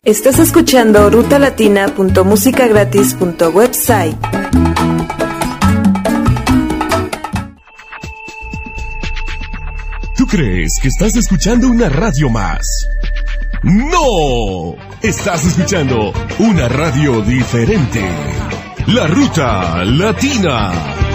Estás escuchando rutalatina.musicagratis.website. ¿Tú crees que estás escuchando una radio más? ¡No! Estás escuchando una radio diferente. La Ruta Latina.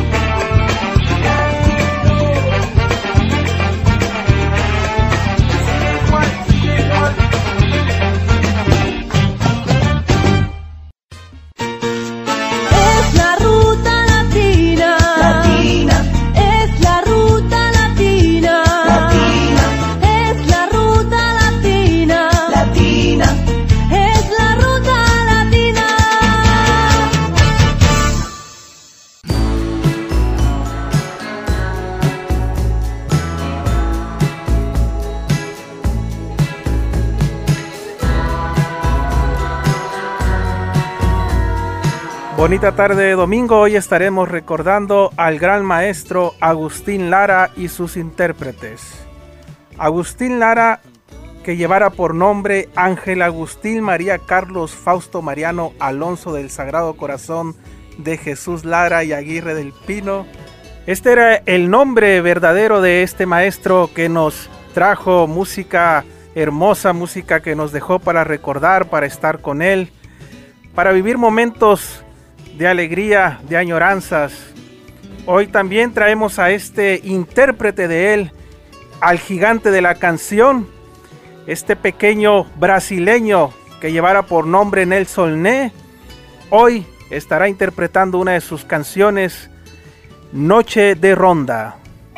Bonita tarde de domingo, hoy estaremos recordando al gran maestro Agustín Lara y sus intérpretes. Agustín Lara, que llevara por nombre Ángel Agustín María Carlos Fausto Mariano Alonso del Sagrado Corazón de Jesús Lara y Aguirre del Pino. Este era el nombre verdadero de este maestro que nos trajo música hermosa, música que nos dejó para recordar, para estar con él, para vivir momentos de alegría, de añoranzas. Hoy también traemos a este intérprete de él, al gigante de la canción, este pequeño brasileño que llevara por nombre Nelson Né. Hoy estará interpretando una de sus canciones, Noche de Ronda.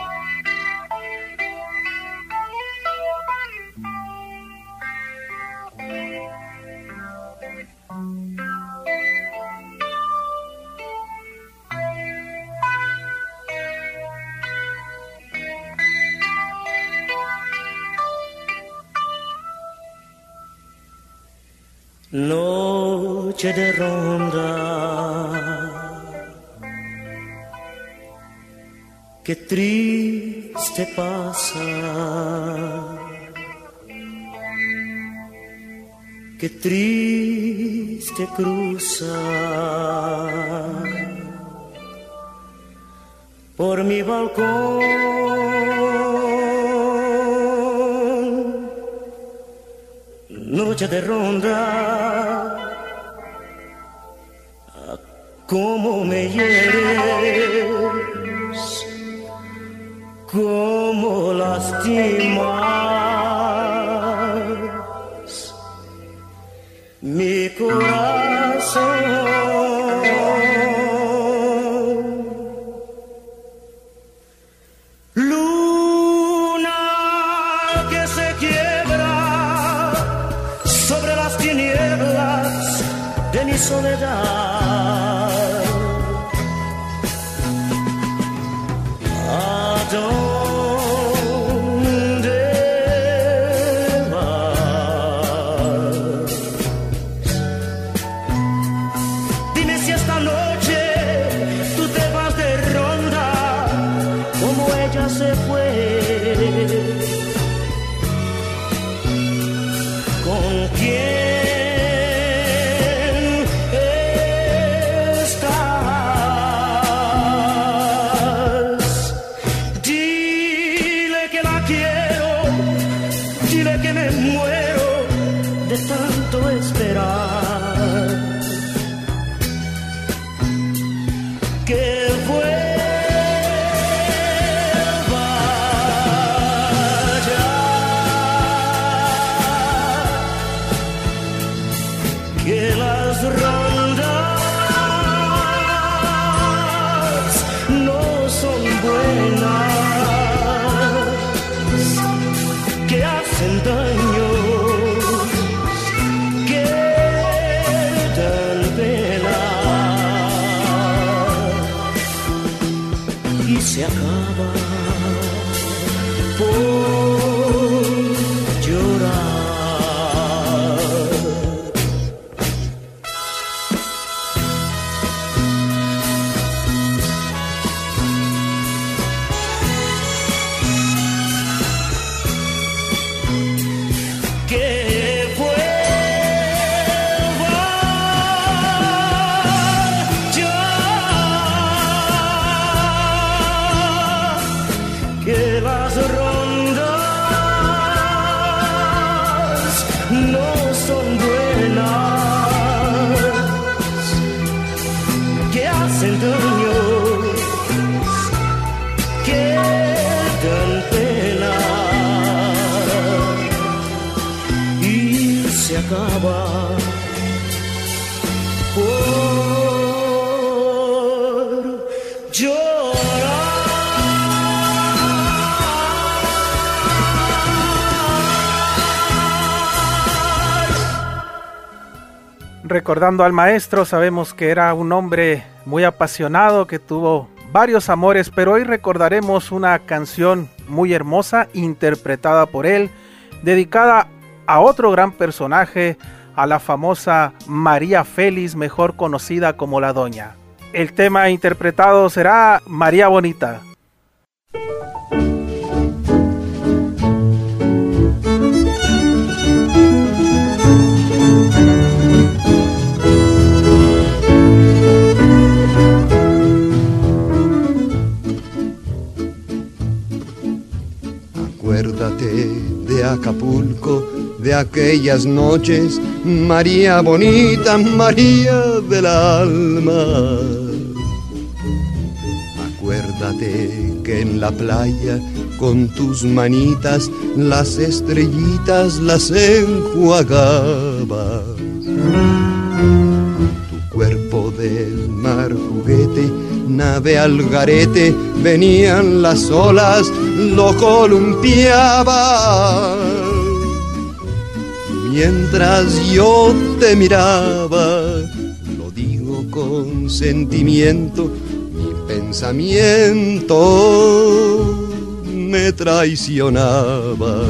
Noche de ronda, qué triste pasa, qué triste cruza por mi balcón. Noche de ronda, cómo me hieres, cómo lastimas mi corazón. Soledad, ¿a dónde vas? Dime si esta noche tú te vas de ronda como ella se fue. ¿Con quién? Se acaba por llorar. ¿Qué fue? de las rondas no son buenas, que hacen daño, que dan pena y se acaba por llorar. Recordando al maestro, sabemos que era un hombre muy apasionado, que tuvo varios amores, pero hoy recordaremos una canción muy hermosa interpretada por él, dedicada a otro gran personaje, a la famosa María Félix, mejor conocida como la Doña. El tema interpretado será María Bonita. Acuérdate de Acapulco, de aquellas noches, María bonita, María del alma. Acuérdate que en la playa, con tus manitas, las estrellitas las enjuagabas. Tu cuerpo del mar juguete, nave al garete, venían las olas, lo columpiaba. Mientras yo te miraba, lo digo con sentimiento, mi pensamiento me traicionaba.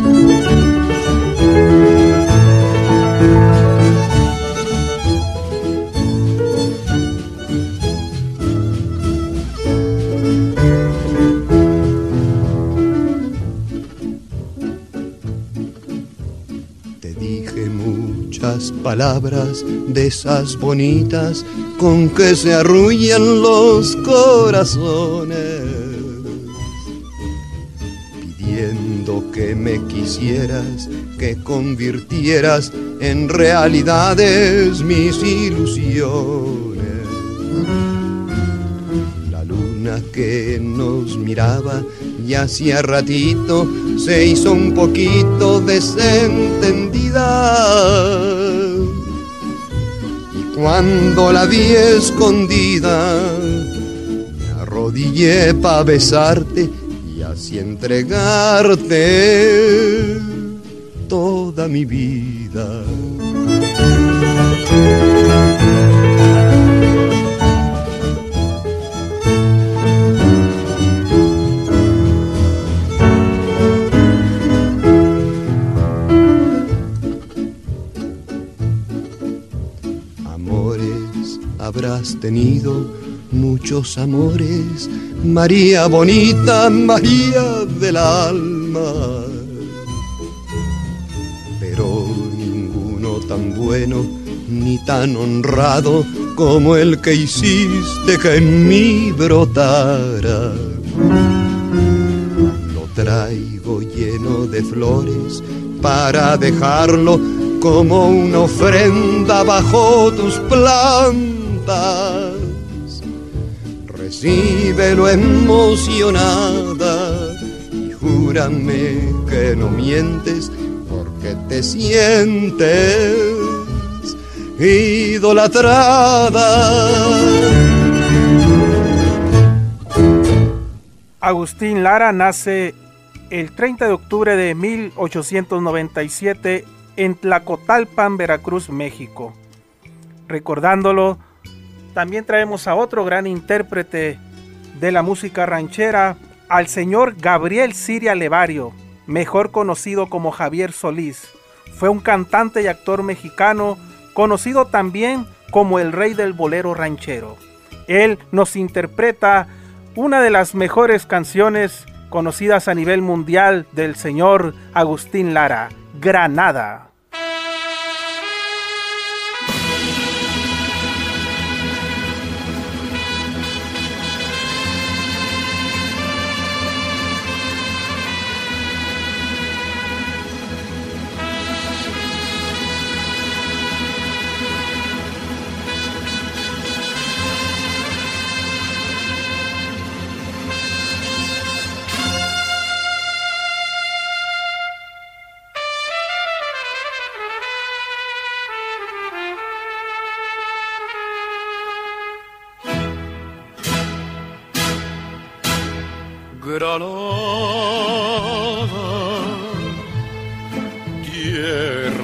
Palabras de esas bonitas con que se arrullan los corazones, pidiendo que me quisieras, que convirtieras en realidades mis ilusiones. La luna que nos miraba y hacía ratito se hizo un poquito desentendida. Cuando la vi escondida, me arrodillé pa' besarte y así entregarte toda mi vida. Habrás tenido muchos amores, María bonita, María del alma, pero ninguno tan bueno ni tan honrado como el que hiciste que en mí brotara. Lo traigo lleno de flores para dejarlo como una ofrenda bajo tus plantas. Recíbelo emocionada y júrame que no mientes, porque te sientes idolatrada. Agustín Lara nace el 30 de octubre de 1897 en Tlacotalpan, Veracruz, México. Recordándolo, también traemos a otro gran intérprete de la música ranchera, al señor Gabriel Siria Levario, mejor conocido como Javier Solís. Fue un cantante y actor mexicano, conocido también como el rey del bolero ranchero. Él nos interpreta una de las mejores canciones conocidas a nivel mundial del señor Agustín Lara, Granada.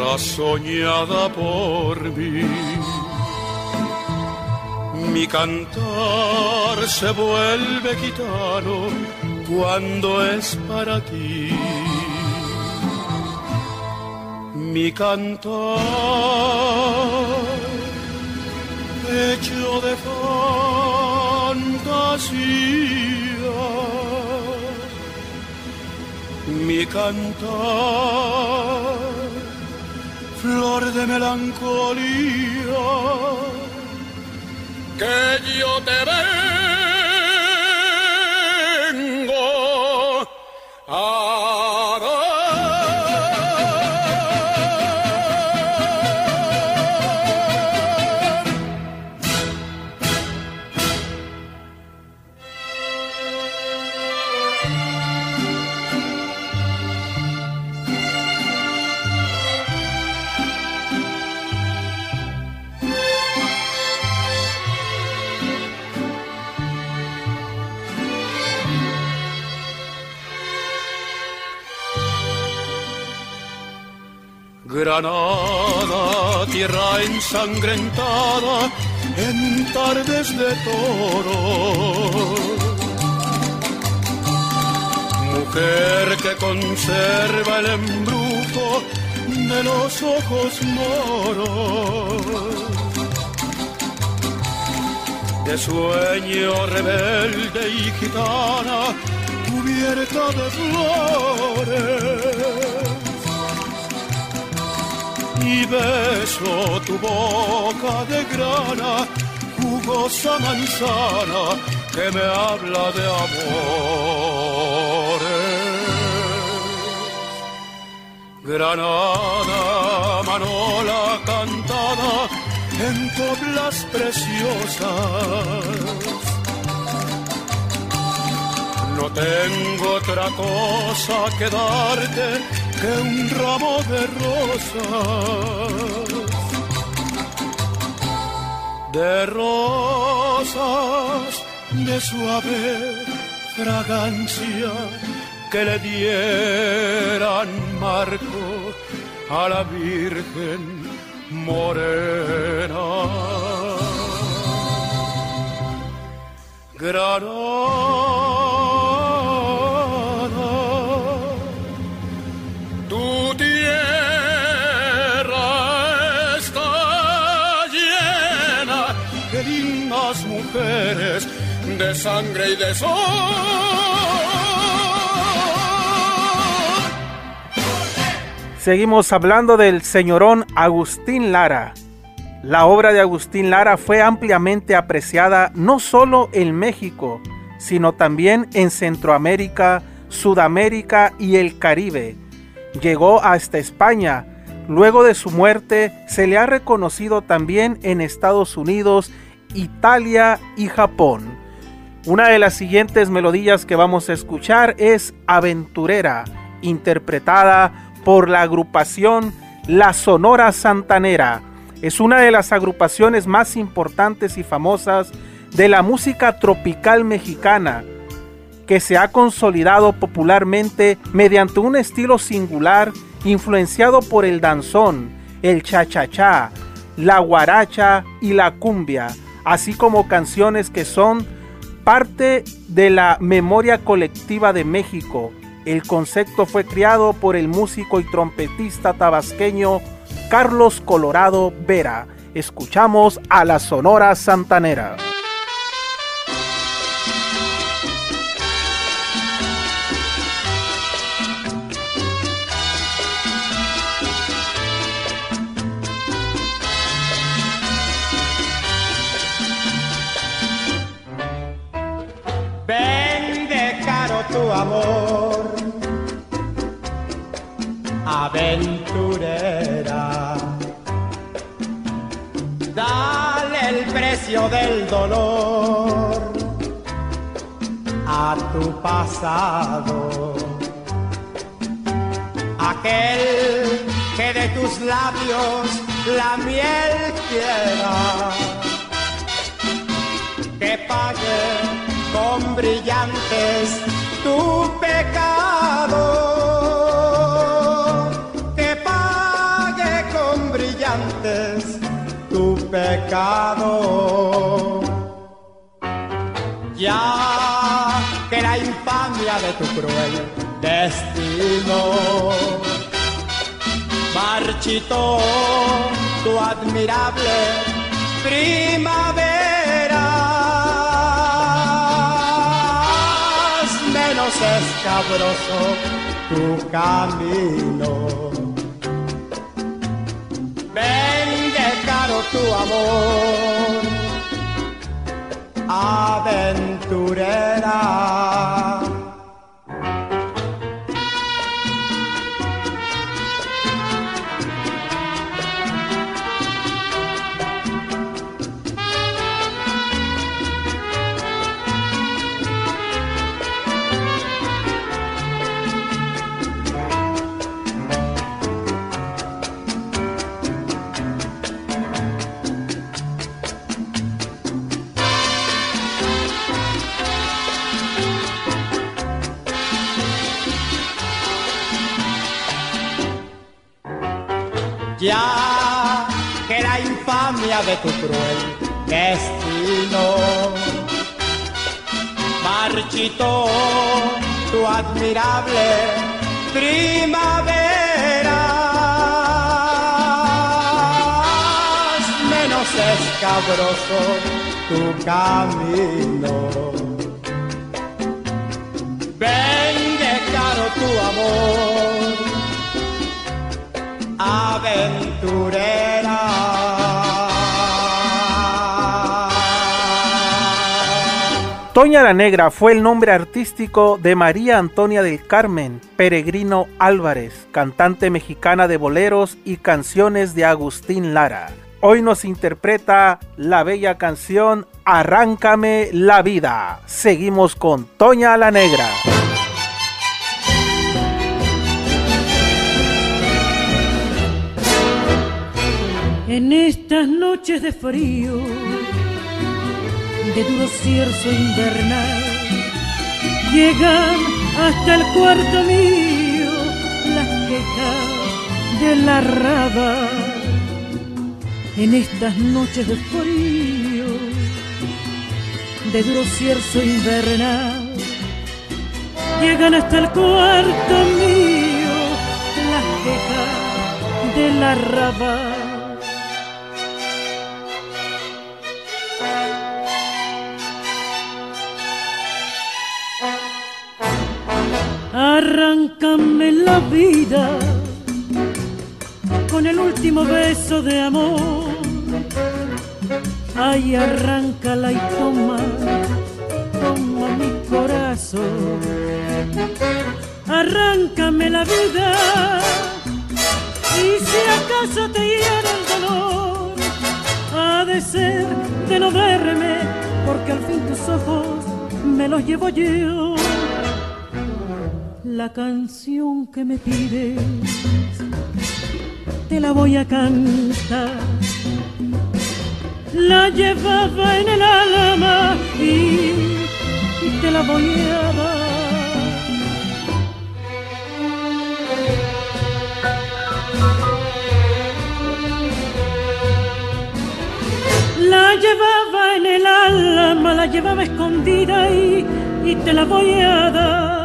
tierra soñada por mí. Mi cantar se vuelve gitano cuando es para ti. Mi cantar hecho de fantasía, mi cantar flor de melancolía, que yo te vengo a dar. Granada, tierra ensangrentada en tardes de toro, mujer que conserva el embrujo de los ojos moros, de sueño rebelde y gitana cubierta de flores. Y beso tu boca de grana, jugosa manzana que me habla de amores. Granada, manola cantada en coplas preciosas. No tengo otra cosa que darte que un ramo de rosas de suave fragancia que le dieran marco a la Virgen morena. Granada, tu tierra está llena de lindas mujeres, de sangre y de sol. Seguimos hablando del señorón Agustín Lara. La obra de Agustín Lara fue ampliamente apreciada no solo en México, sino también en Centroamérica, Sudamérica y el Caribe. Llegó hasta España. Luego de su muerte, se le ha reconocido también en Estados Unidos, Italia y Japón. Una de las siguientes melodías que vamos a escuchar es Aventurera, interpretada por la agrupación La Sonora Santanera. Es una de las agrupaciones más importantes y famosas de la música tropical mexicana, que se ha consolidado popularmente mediante un estilo singular influenciado por el danzón, el cha-cha-cha, la guaracha y la cumbia, así como canciones que son parte de la memoria colectiva de México. El concepto fue creado por el músico y trompetista tabasqueño Carlos Colorado Vera. Escuchamos a la Sonora Santanera. Vende caro tu amor, aventurera. Dale el precio del dolor a tu pasado, aquel que de tus labios la miel quiera, que pague con brillantes tu pecado, que pague pecado. Ya que la infamia de tu cruel destino marchitó tu admirable primavera, menos escabroso tu camino. Vende caro tu amor, aventurera. Ya que la infamia de tu cruel destino marchitó tu admirable primavera, menos escabroso tu camino. Vende caro tu amor, aventurera. Toña la Negra fue el nombre artístico de María Antonia del Carmen Peregrino Álvarez, cantante mexicana de boleros y canciones de Agustín Lara. Hoy nos interpreta la bella canción Arráncame la vida. Seguimos con Toña la Negra. En estas noches de frío, de duro cierzo invernal, llegan hasta el cuarto mío las quejas de la raba. En estas noches de frío, de duro cierzo invernal, llegan hasta el cuarto mío las quejas de la raba. Arráncame la vida con el último beso de amor. Ay, arráncala y toma mi corazón. Arráncame la vida y si acaso te hiera el dolor, ha de ser de no verme, porque al fin tus ojos me los llevo yo. La canción que me pides te la voy a cantar. La llevaba en el alma y te la voy a dar. La llevaba en el alma, la llevaba escondida y te la voy a dar.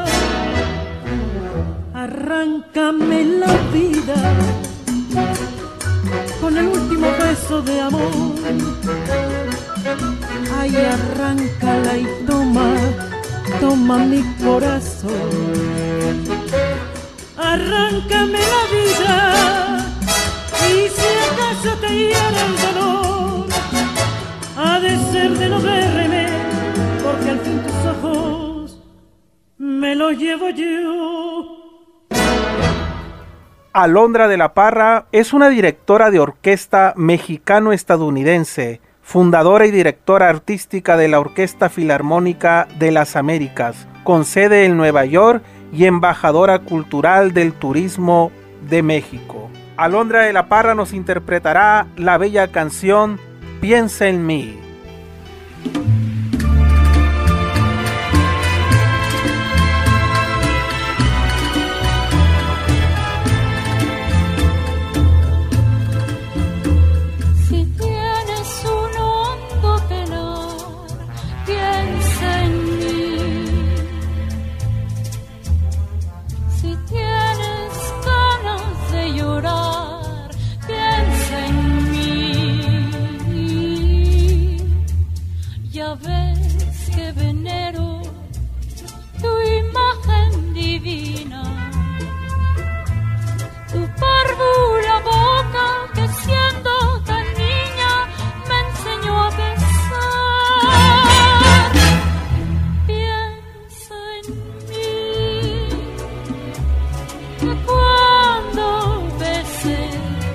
Arráncame la vida con el último beso de amor. Ay, arráncala y toma mi corazón. Arráncame la vida y si acaso te hiera el dolor, ha de ser de no verme, porque al fin tus ojos me los llevo yo. Alondra de la Parra es una directora de orquesta mexicano-estadounidense, fundadora y directora artística de la Orquesta Filarmónica de las Américas, con sede en Nueva York y embajadora cultural del turismo de México. Alondra de la Parra nos interpretará la bella canción Piensa en mí. Si tienes un cuando bese,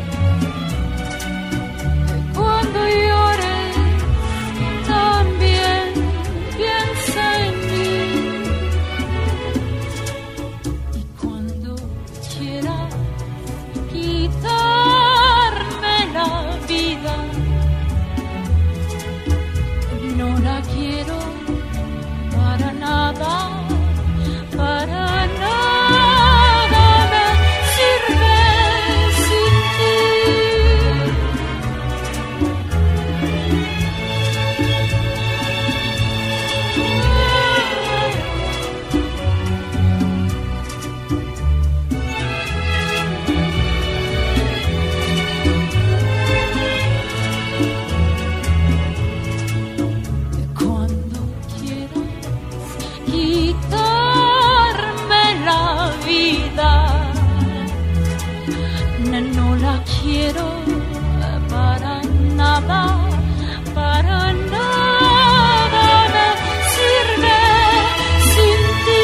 cuando llores, también piensa en mí. Y cuando quieras quitarme la vida, no la quiero para nada, para nada me sirve sin Cuando quieras quitarme la vida, no la quiero para nada, para nada me sirve sin ti.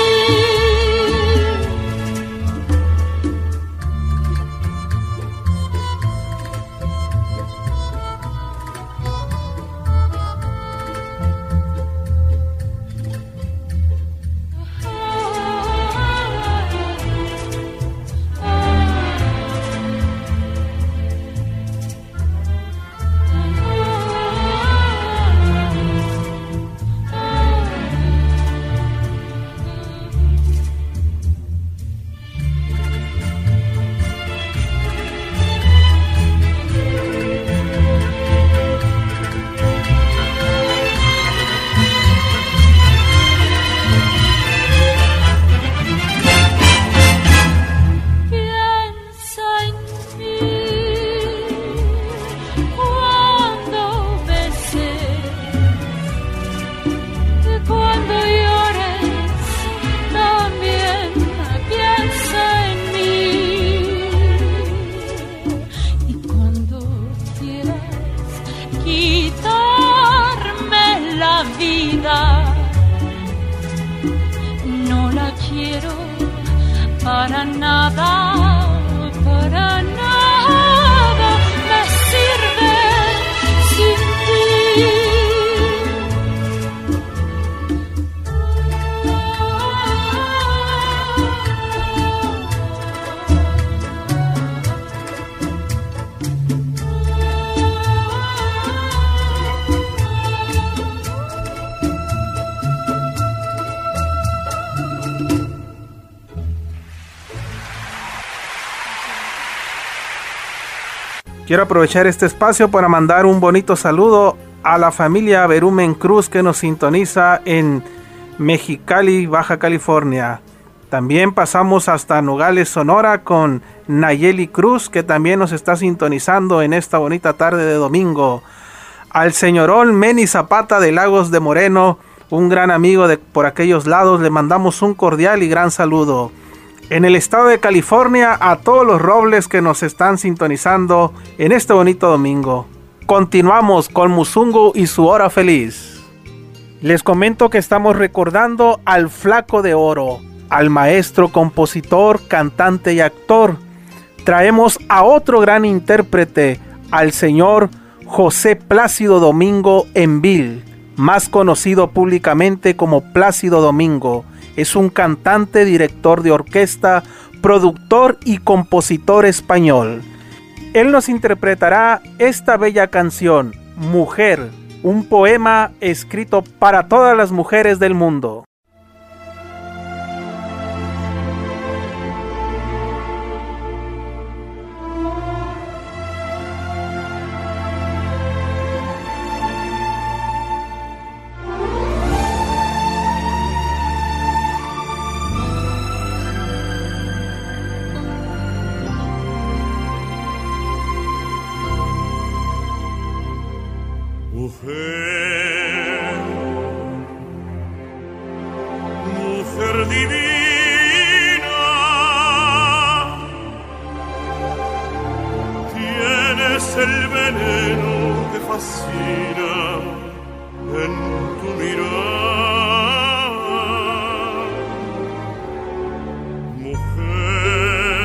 Piensa en mí cuando beses, cuando llores, también piensa en mí. Y cuando quieras quitarme la vida, no la quiero para nada, para nada me sirve sin ti. Quiero aprovechar este espacio para mandar un bonito saludo a la familia Berumen Cruz que nos sintoniza en Mexicali, Baja California. También pasamos hasta Nogales, Sonora con Nayeli Cruz, que también nos está sintonizando en esta bonita tarde de domingo. Al señorón Meni Zapata de Lagos de Moreno, un gran amigo de por aquellos lados, le mandamos un cordial y gran saludo. En el estado de California, a todos los robles que nos están sintonizando en este bonito domingo. Continuamos con Musungu y su hora feliz. Les comento que estamos recordando al Flaco de Oro, al maestro, compositor, cantante y actor. Traemos a otro gran intérprete, al señor José Plácido Domingo Envil, más conocido públicamente como Plácido Domingo. Es un cantante, director de orquesta, productor y compositor español. Él nos interpretará esta bella canción, Mujer, un poema escrito para todas las mujeres del mundo. Mujer divina, tienes el veneno que fascina en tu mirada. Mujer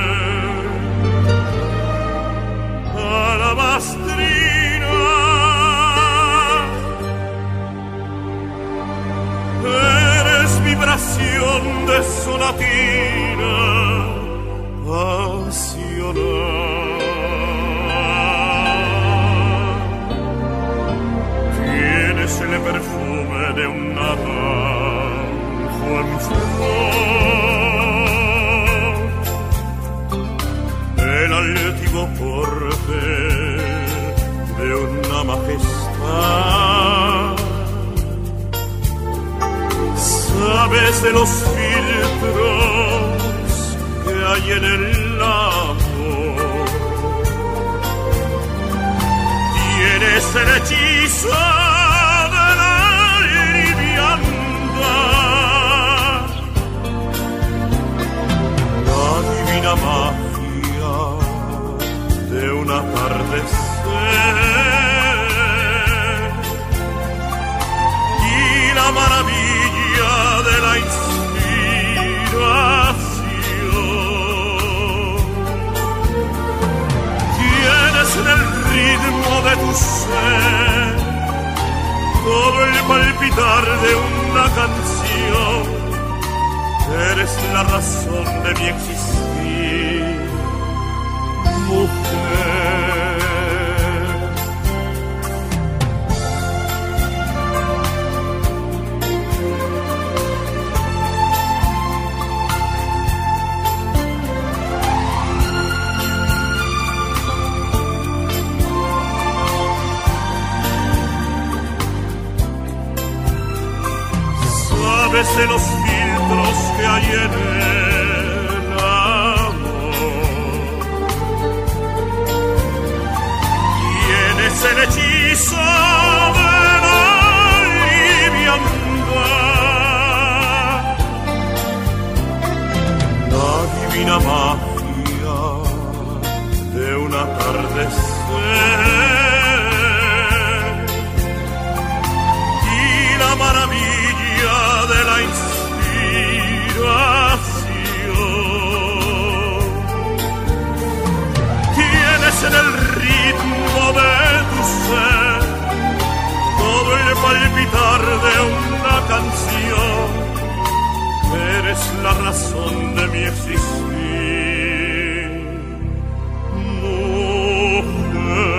altivo porte de una majestad. Sabes de los filtros que hay en el amor. Tienes el hechizo de la liviandad, la divina magia de un atardecer y la maravilla de la inspiración. Tienes en el ritmo de tu ser todo el palpitar de una canción. Eres la razón de mi existir, mujer. Sabes de los filtros que hay en el amor. Tienes el hechizo de la liviandad, la divina magia de un atardecer y la maravilla de la inspiración. Tienes en el ritmo de tu ser todo el palpitar de una canción. Eres la razón de mi existir, mujer.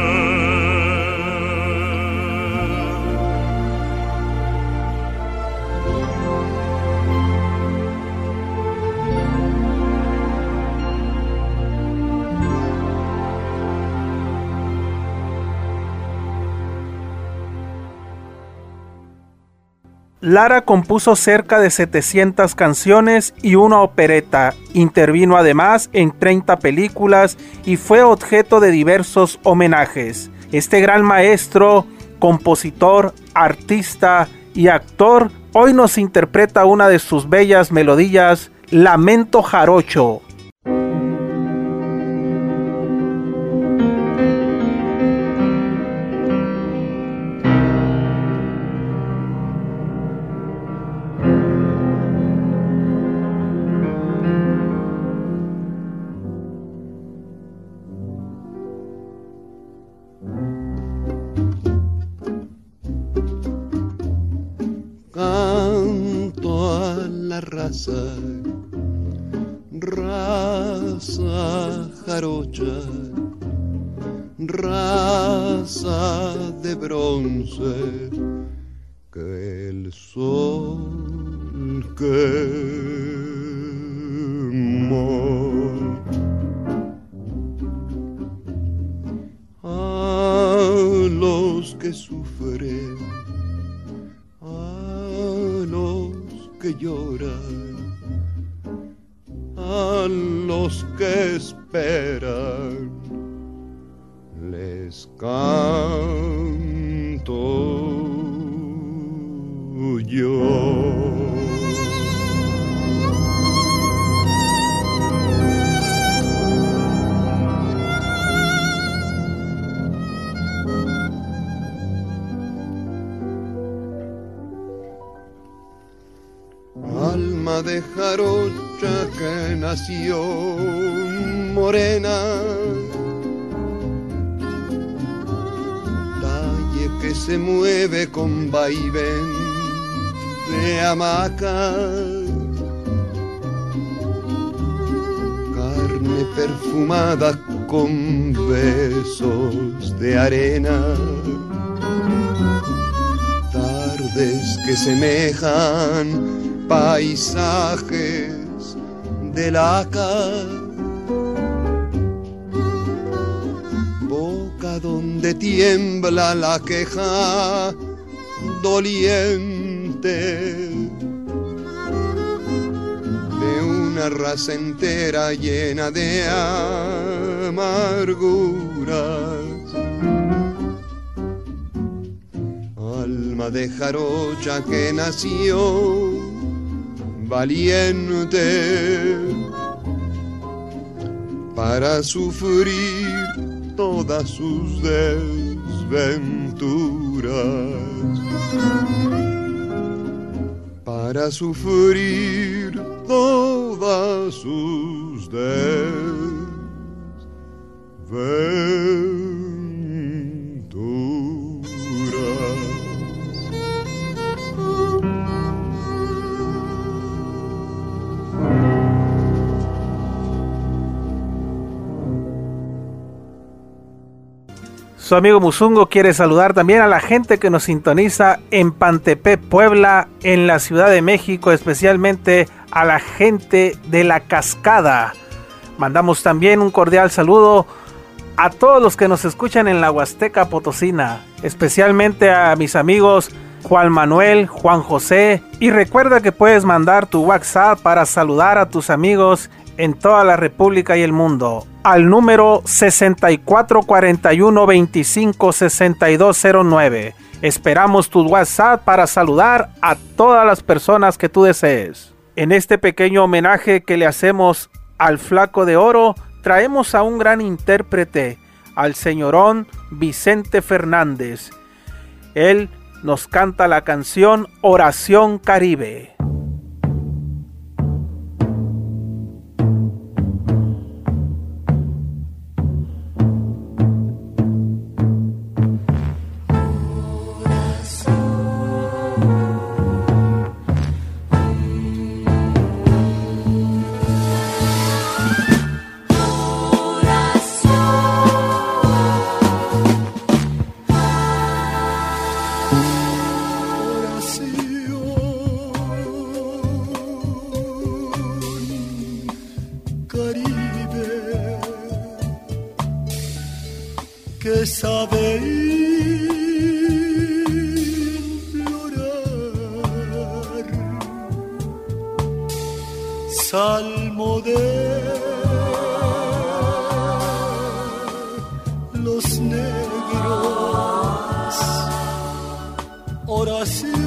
Lara compuso cerca de 700 canciones y una opereta. Intervino además en 30 películas y fue objeto de diversos homenajes. Este gran maestro, compositor, artista y actor, hoy nos interpreta una de sus bellas melodías, Lamento Jarocho. Raza jarocha, raza de bronce, que el sol quemó. A los que sufren, a los que lloran, a los que esperan, les canto yo. Alma de jarocha que nació morena, talle que se mueve con vaivén de hamaca, carne perfumada con besos de arena, tardes que semejan paisajes de laca, le tiembla la queja doliente de una raza entera llena de amarguras. Alma de jarocha que nació valiente para sufrir todas sus desventuras, para sufrir todas sus desventuras. Su amigo Musungo quiere saludar también a la gente que nos sintoniza en Pantepec, Puebla, en la Ciudad de México, especialmente a la gente de La Cascada. Mandamos también un cordial saludo a todos los que nos escuchan en la Huasteca Potosina, especialmente a mis amigos Juan Manuel, Juan José, y recuerda que puedes mandar tu WhatsApp para saludar a tus amigos en toda la República y el mundo al número 6441256209. Esperamos tu WhatsApp para saludar a todas las personas que tú desees. En este pequeño homenaje que le hacemos al Flaco de Oro, traemos a un gran intérprete, al señorón Vicente Fernández. Él nos canta la canción Oración Caribe. Que sabe implorar, salmo de los negros, oración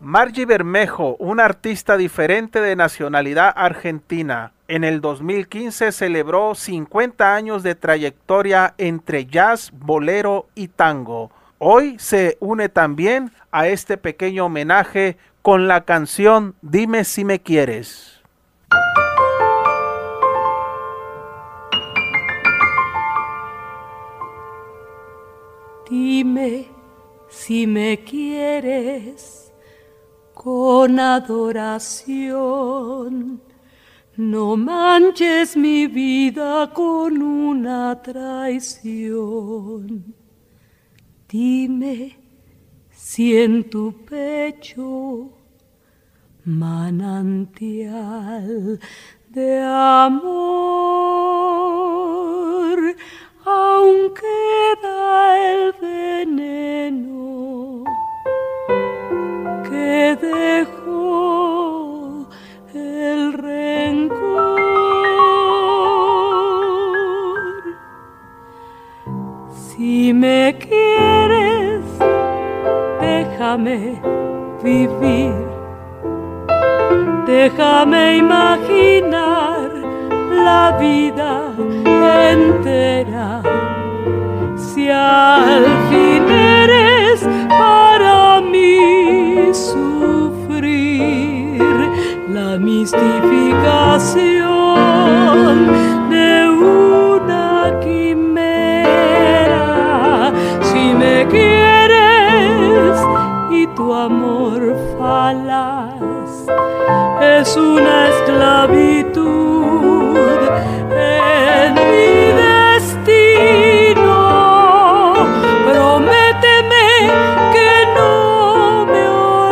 Margie Bermejo, una artista diferente de nacionalidad argentina, en el 2015 celebró 50 años de trayectoria entre jazz, bolero y tango. Hoy se une también a este pequeño homenaje con la canción Dime si me quieres. Dime si me quieres con adoración, no manches mi vida con una traición. Dime si en tu pecho manantial de amor aún queda el veneno que dejó el rencor. Si me quieres, déjame vivir, déjame imaginar la vida entera. Si al fin eres para mí sufrir la mistificación de una quimera, si me quieres y tu amor falaz es una esclavitud en mi destino, prométeme que no me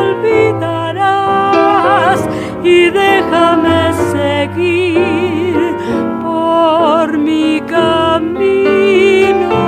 olvidarás y déjame seguir por mi camino.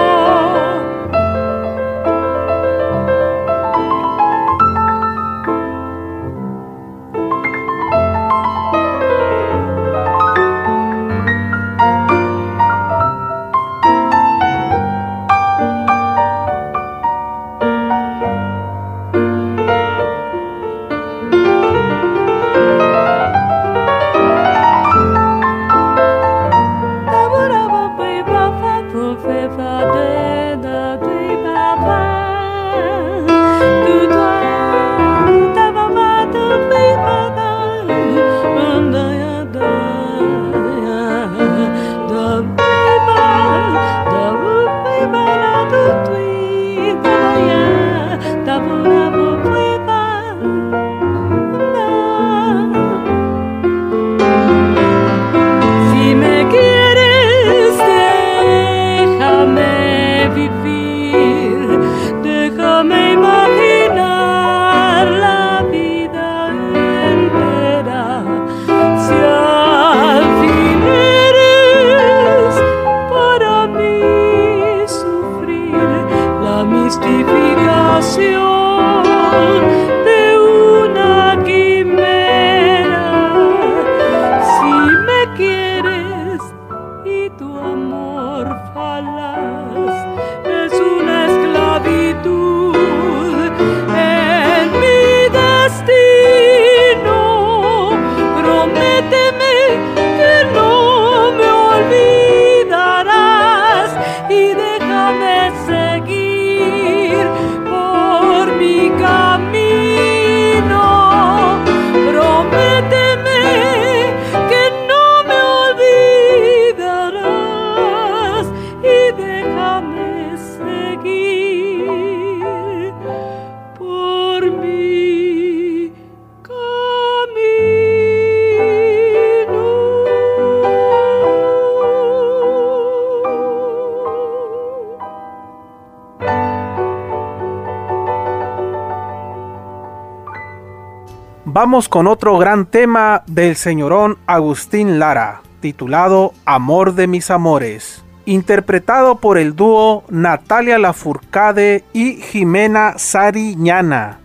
Vamos con otro gran tema del señorón Agustín Lara, titulado Amor de mis amores, interpretado por el dúo Natalia Lafourcade y Jimena Sariñana.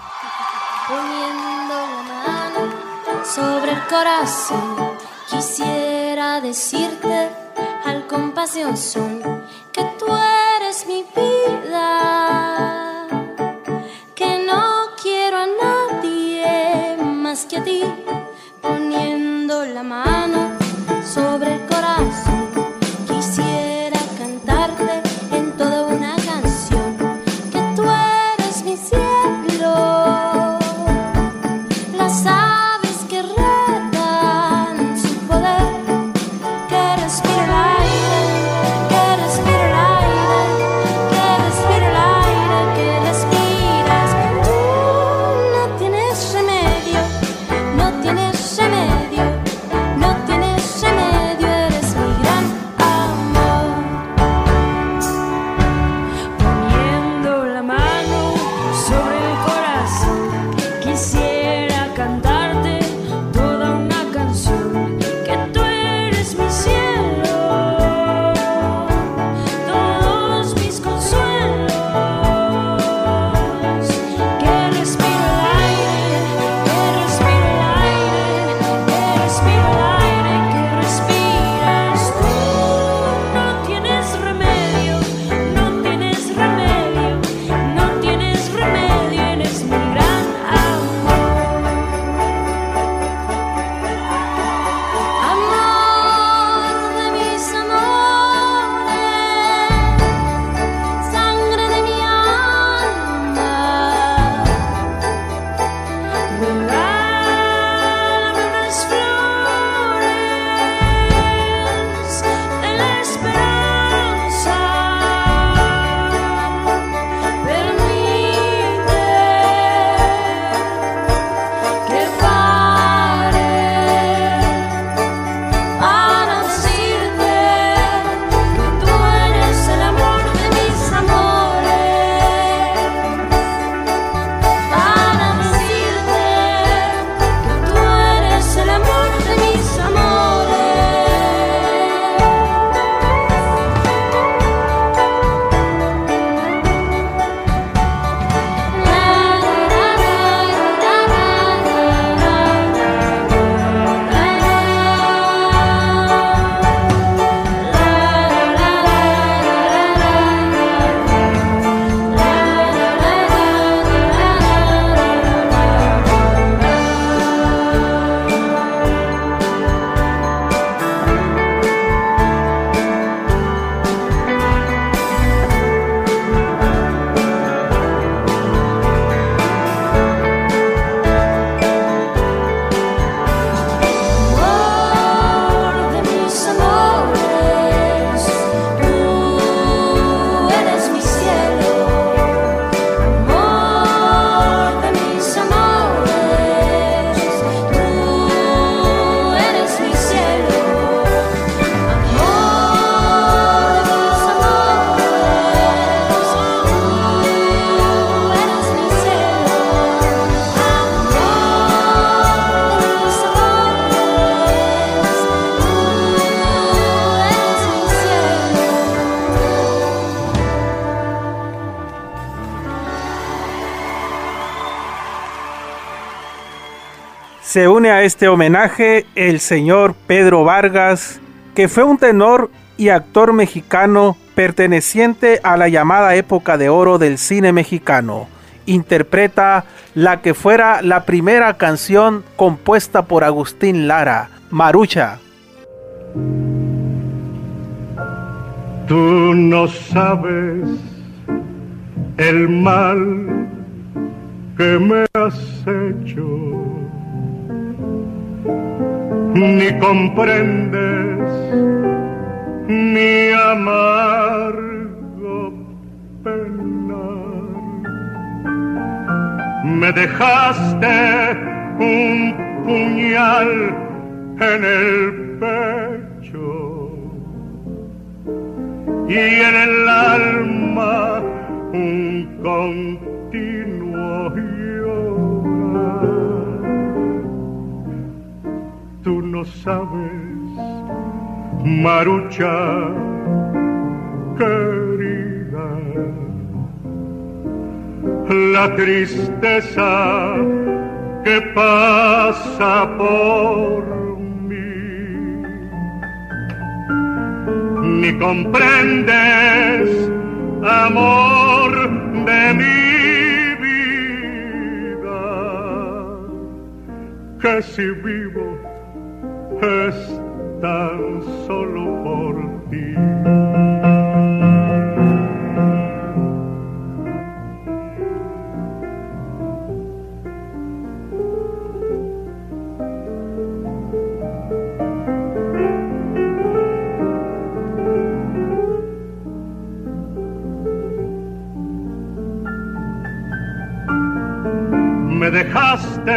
Poniendo la mano sobre el corazón, quisiera decirte al compás de un son que tú eres mi vida, que no quiero a nadie Se une a este homenaje el señor Pedro Vargas, que fue un tenor y actor mexicano perteneciente a la llamada época de oro del cine mexicano. Interpreta la que fuera la primera canción compuesta por Agustín Lara, Marucha. Tú no sabes el mal que me has hecho, ni comprendes mi amargo penar. Me dejaste un puñal en el pecho y en el alma un continuo llorar. Tú no sabes, Marucha querida, la tristeza que pasa por mí. Ni comprendes, amor de mi vida, que si vivo es tan solo por ti. Me dejaste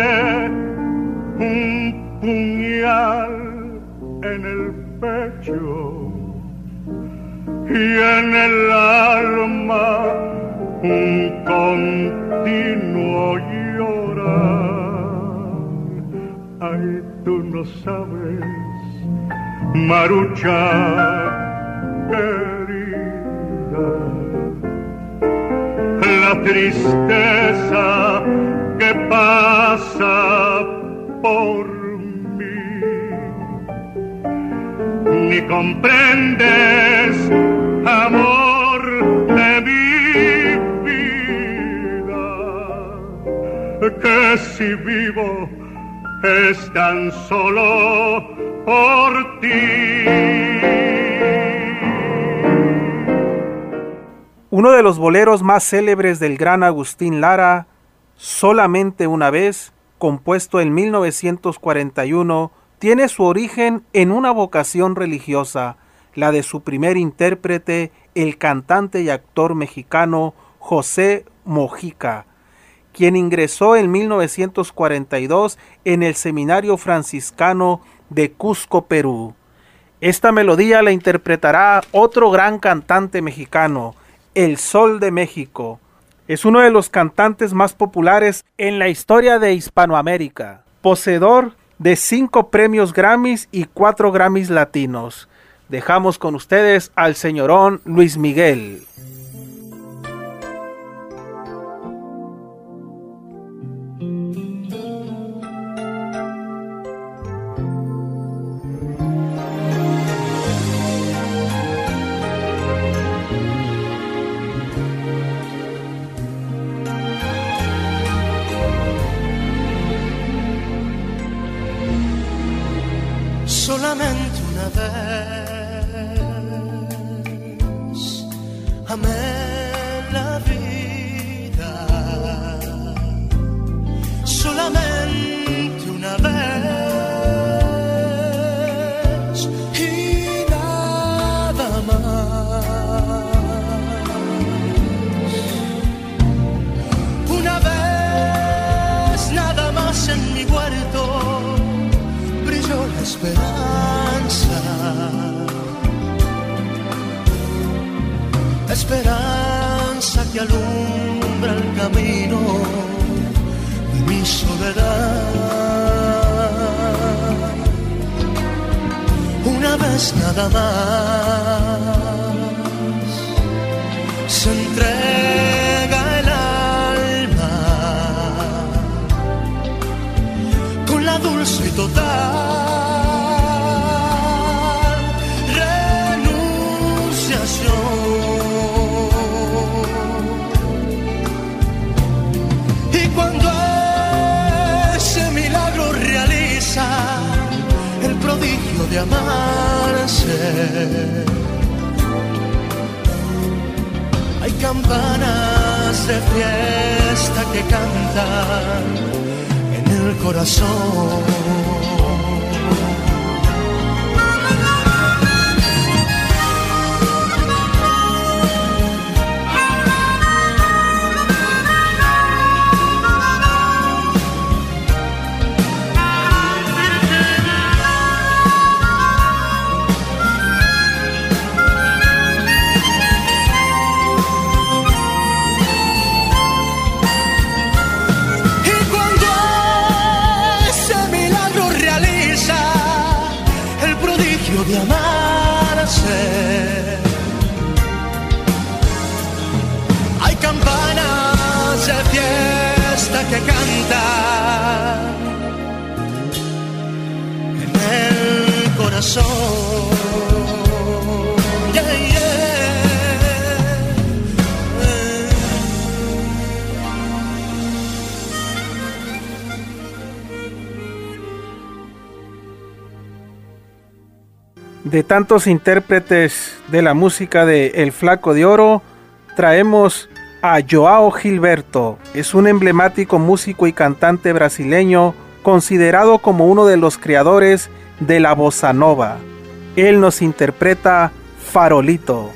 un puñal en el pecho y en el alma un continuo llorar. Ay, tú no sabes, Marucha querida, la tristeza que pasa por mí. Ni comprendes, amor de mi vida, que si vivo es tan solo por ti. Uno de los boleros más célebres del gran Agustín Lara, Solamente una vez, compuesto en 1941, tiene su origen en una vocación religiosa, la de su primer intérprete, el cantante y actor mexicano José Mojica, quien ingresó en 1942 en el Seminario Franciscano de Cusco, Perú. Esta melodía la interpretará otro gran cantante mexicano, El Sol de México. Es uno de los cantantes más populares en la historia de Hispanoamérica, poseedor de 5 premios Grammys y 4 Grammys latinos. Dejamos con ustedes al señorón Luis Miguel. Solamente una vez amé la vida, solamente una vez y nada más. Una vez nada más en mi huerto brilló la esperanza, la esperanza que alumbra el camino de mi soledad. Una vez nada más se entrega el alma con la dulce total renunciación. Y cuando ese milagro realiza el prodigio de amarse, hay campanas de fiesta que cantan en el corazón. De amarse, hay campanas de fiesta que cantan en el corazón. Yeah, yeah. De tantos intérpretes de la música de El Flaco de Oro, traemos a Joao Gilberto. Es un emblemático músico y cantante brasileño, considerado como uno de los creadores de la bossa nova. Él nos interpreta Farolito.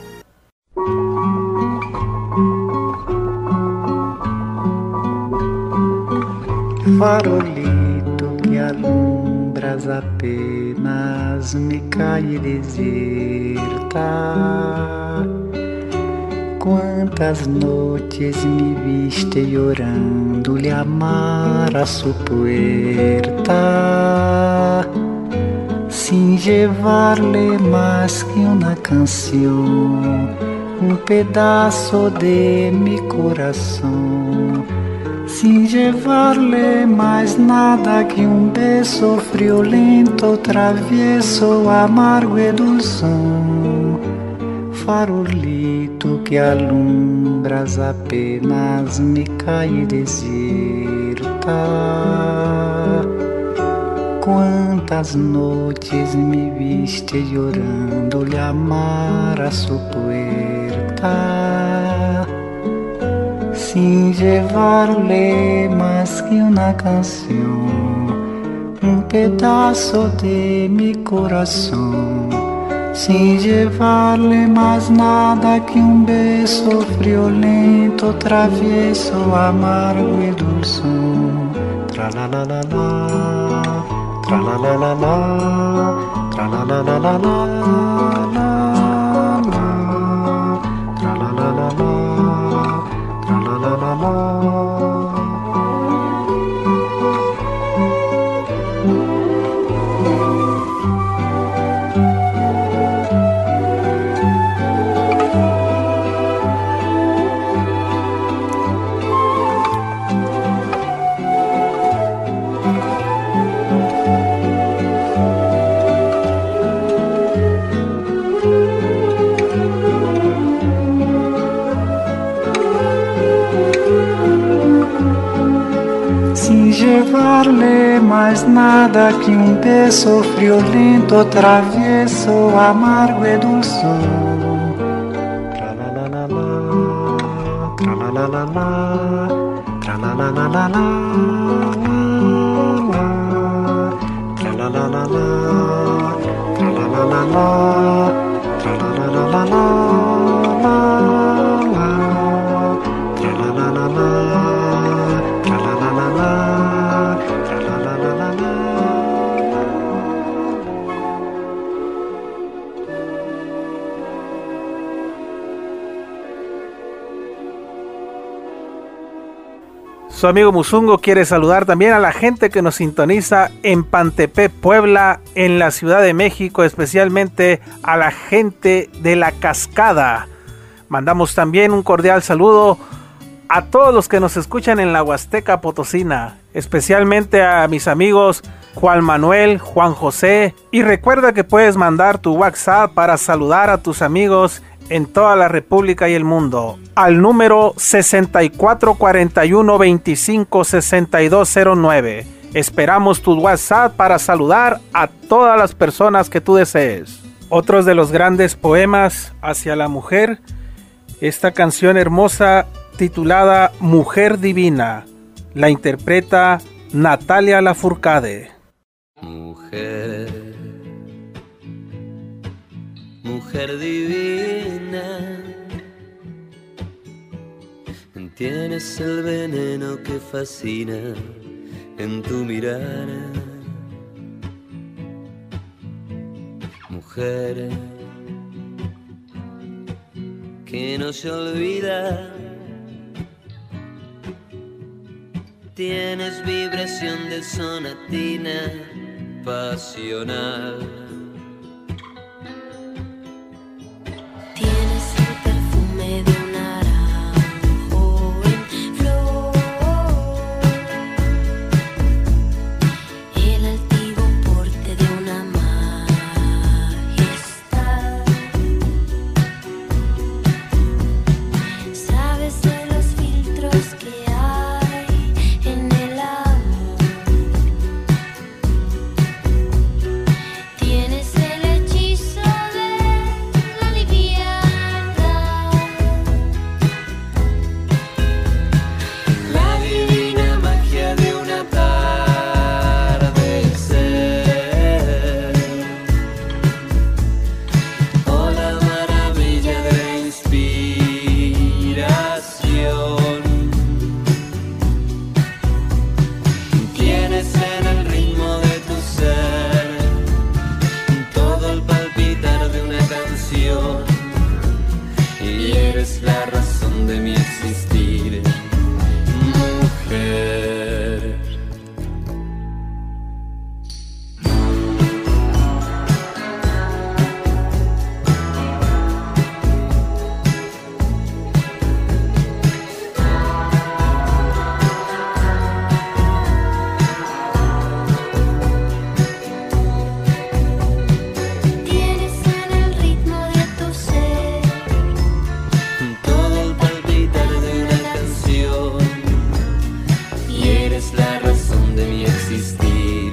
Farolito que alumbras apenas mi calle desierta. Quantas noches me viste llorando-lhe amar a su puerta, sin llevarle más que una canción, un pedazo de mi corazón, sin llevarle más nada que un beso friolento, travieso, amargo y dulzón. Farolito que alumbras apenas mi calle desierta. Quantas noches me viste llorando-lhe amar a su puerta, sin llevarle más que una canción, un pedazo de mi corazón, sin llevarle más nada que un beso friolento, travieso, amargo y dulzón. Tra-la-la-la-la, tra-la-la-la-la, tra-la-la-la-la-la. Llevarle más nada que un beso friolento, travieso, amargo y dulzón. Tra-la-la-la-la, tra-la-la-la-la, tra-la-la-la-la-la, tra-la-la-la-la, tra-la-la-la-la, tra-la-la-la-la. Su amigo Musungo quiere saludar también a la gente que nos sintoniza en Pantepec, Puebla, en la Ciudad de México, especialmente a la gente de La Cascada. Mandamos también un cordial saludo a todos los que nos escuchan en la Huasteca Potosina, especialmente a mis amigos Juan Manuel, Juan José, y recuerda que puedes mandar tu WhatsApp para saludar a tus amigos en toda la República y el mundo al número 6441256209. Esperamos tu WhatsApp para saludar a todas las personas que tú desees. Otros de los grandes poemas hacia la mujer, esta canción hermosa titulada Mujer Divina, la interpreta Natalia Lafourcade. Mujer, mujer divina, tienes el veneno que fascina en tu mirada. Mujer que no se olvida, tienes vibración de sonatina pasional. Tienes el perfume de un naranjo en flor, el altivo porte de una majestad. Sabes de los filtros que hay en el amor. Tienes el hechizo de la liviandad, La divina magia de un atardecer, o la maravilla de la inspiración. Tienes en el ritmo de tu ser todo el palpitar de una canción, y eres la razón de mi existir, mujer. tienes en el ritmo de tu ser Todo el palpitar de una canción, y eres la razón de mi existir,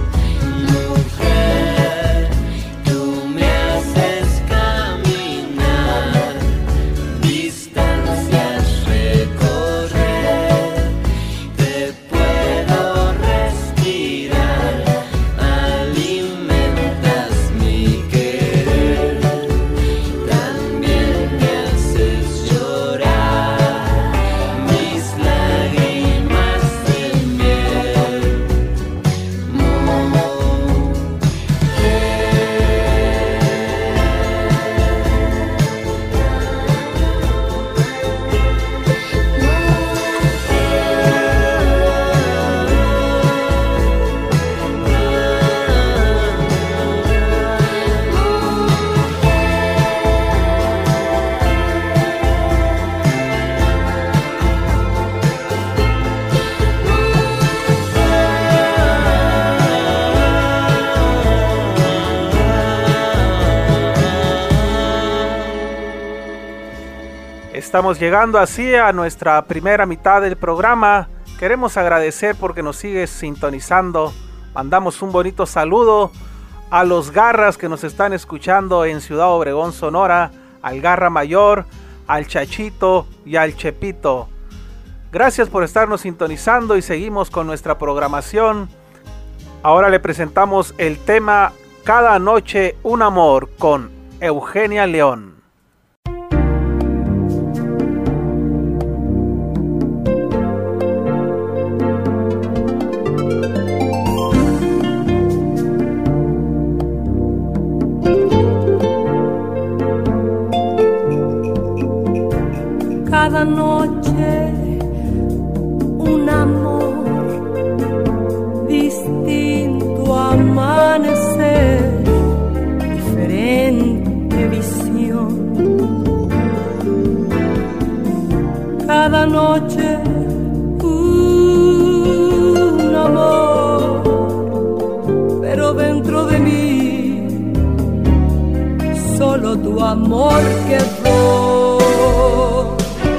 mujer. Tú me haces caminar, distancias recorrer, te puedo respirar, alimentas mi querer, también me haces llorar mis lágrimas de miel, Estamos llegando así a nuestra primera mitad del programa. Queremos agradecer porque nos sigues sintonizando. Mandamos un bonito saludo a los Garras que nos están escuchando en Ciudad Obregón, Sonora, al Garra Mayor, al Chachito y al Chepito. Gracias por estarnos sintonizando y seguimos con nuestra programación. Ahora le presentamos el tema Cada noche un amor con Eugenia León. Cada noche un amor distinto amanecer, diferente visión. Cada noche un amor solo tu amor quedó.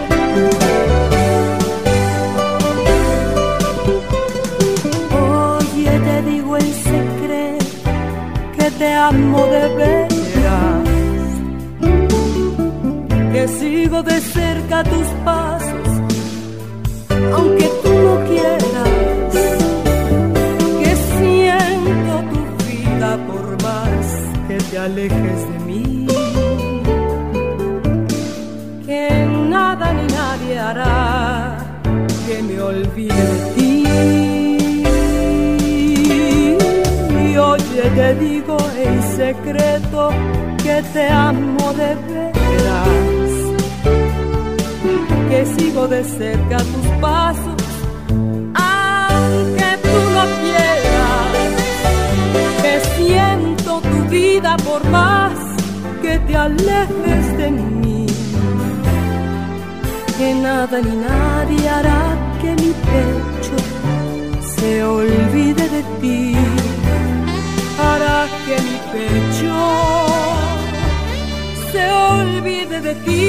Oye, te digo en secreto que te amo de veras, que sigo de cerca tus pasos, aunque tú no quieras, que siento tu vida por más que te alejes de mí, que nada ni nadie hará que me olvide de ti. Y oye, te digo en secreto que te amo de veras, que sigo de cerca tus pasos, aunque tú no quieras, que siento tu vida por más que te alejes de mí, que nada ni nadie hará que mi pecho se olvide de ti, hará que mi pecho se olvide de ti.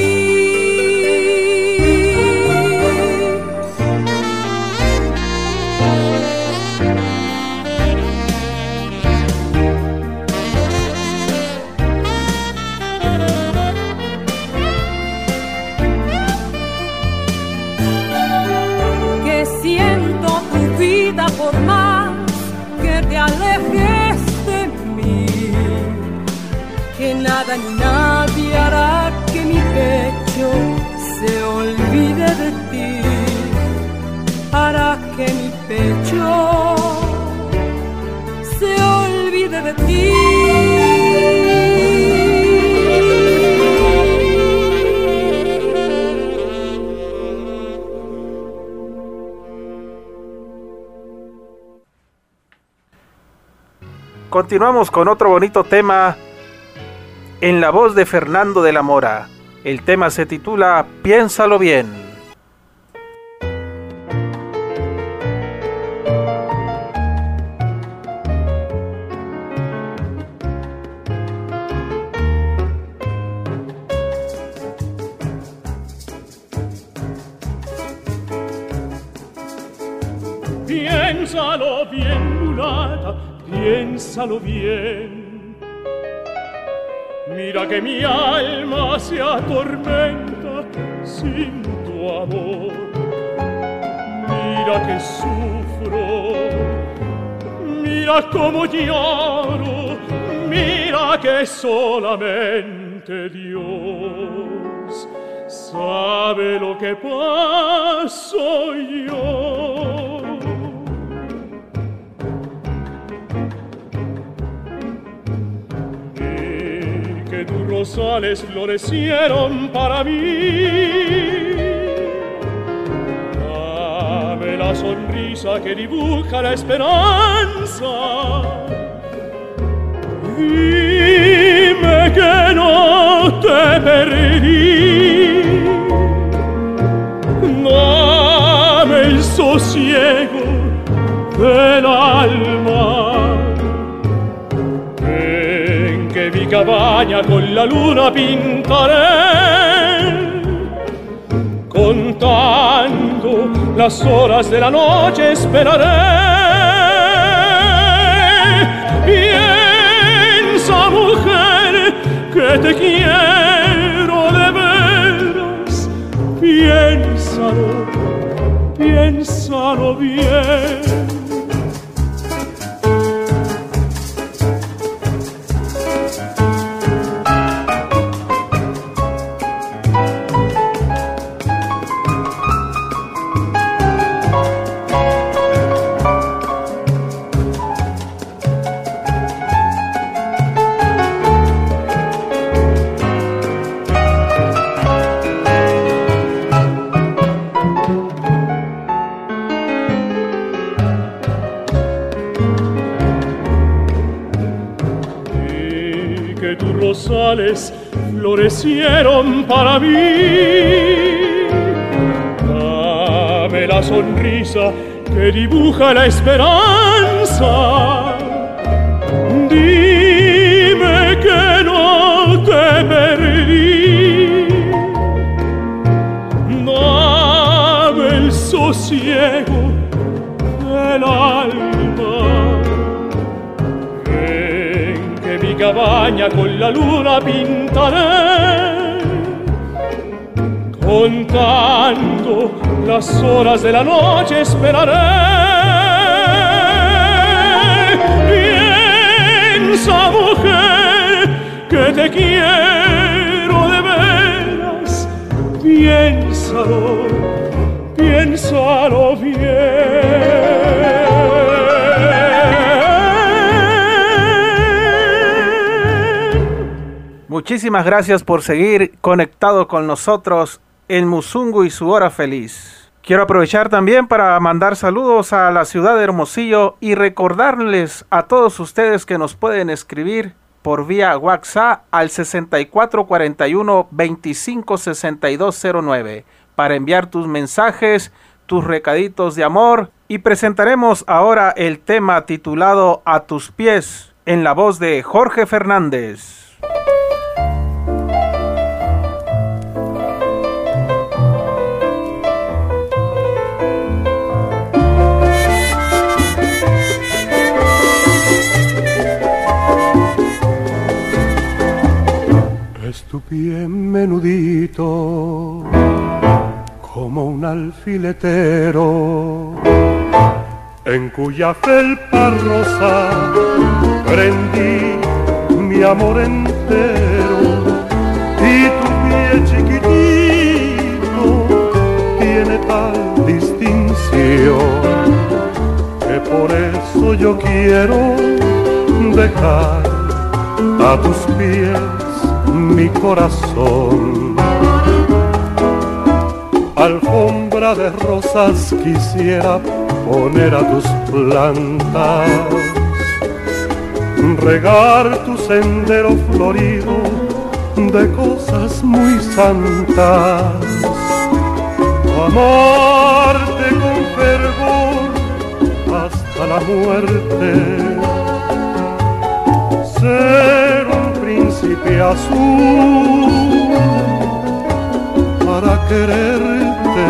Por más que te alejes de mí, que nada ni nadie hará que mi pecho se olvide de ti, hará que mi pecho se olvide de ti. Continuamos con otro bonito tema en la voz de Fernando de la Mora. El tema se titula Piénsalo bien. Piénsalo bien, mulata, piénsalo bien. Mira que mi alma se atormenta sin tu amor. Mira que sufro, mira cómo lloro, mira que solamente Dios sabe lo que paso yo. Tus rosales florecieron para mí. Dame la sonrisa que dibuja la esperanza. Dime que no te perdí. Dame el sosiego del alma. Mi cabaña con la luna pintaré, contando las horas de la noche esperaré. Piensa, mujer, que te quiero de veras. Piénsalo, piénsalo bien. Florecieron para mí. Dame la sonrisa que dibuja la esperanza. Dime que no te mi cabaña con la luna pintaré, contando las horas de la noche esperaré. Piensa, mujer, que te quiero de veras, piénsalo, piénsalo bien. Muchísimas gracias por seguir conectado con nosotros en Musungu y su hora feliz. Quiero aprovechar también para mandar saludos a la ciudad de Hermosillo y recordarles a todos ustedes que nos pueden escribir por vía WhatsApp al 6441-256209 para enviar tus mensajes, tus recaditos de amor, y presentaremos ahora el tema titulado A tus pies en la voz de Jorge Fernández. Es tu pie menudito como un alfiletero, en cuya felpa rosa prendí mi amor entero, y tu pie chiquitito tiene tal distinción que por eso yo quiero dejar a tus pies mi corazón. Alfombra de rosas quisiera poner a tus plantas, regar tu sendero florido de cosas muy santas, amarte con fervor hasta la muerte, ser un príncipe azul para quererte,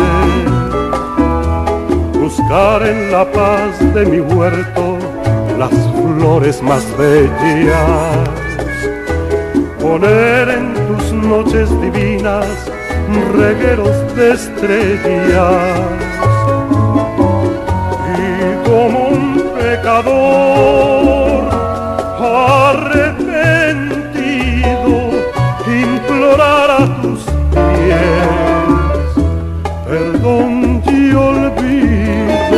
buscar en la paz de mi huerto las flores más bellas, poner en tus noches divinas regueros de estrellas, y como un pecador arrepentido implorar a tus pies perdón y olvido.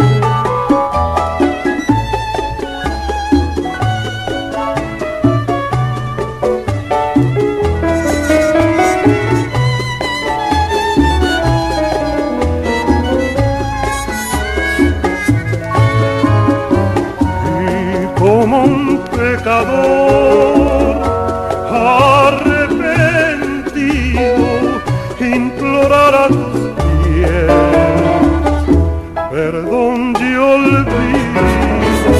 Y como un pecador arrepentido implorar a tus pies perdón y olvido.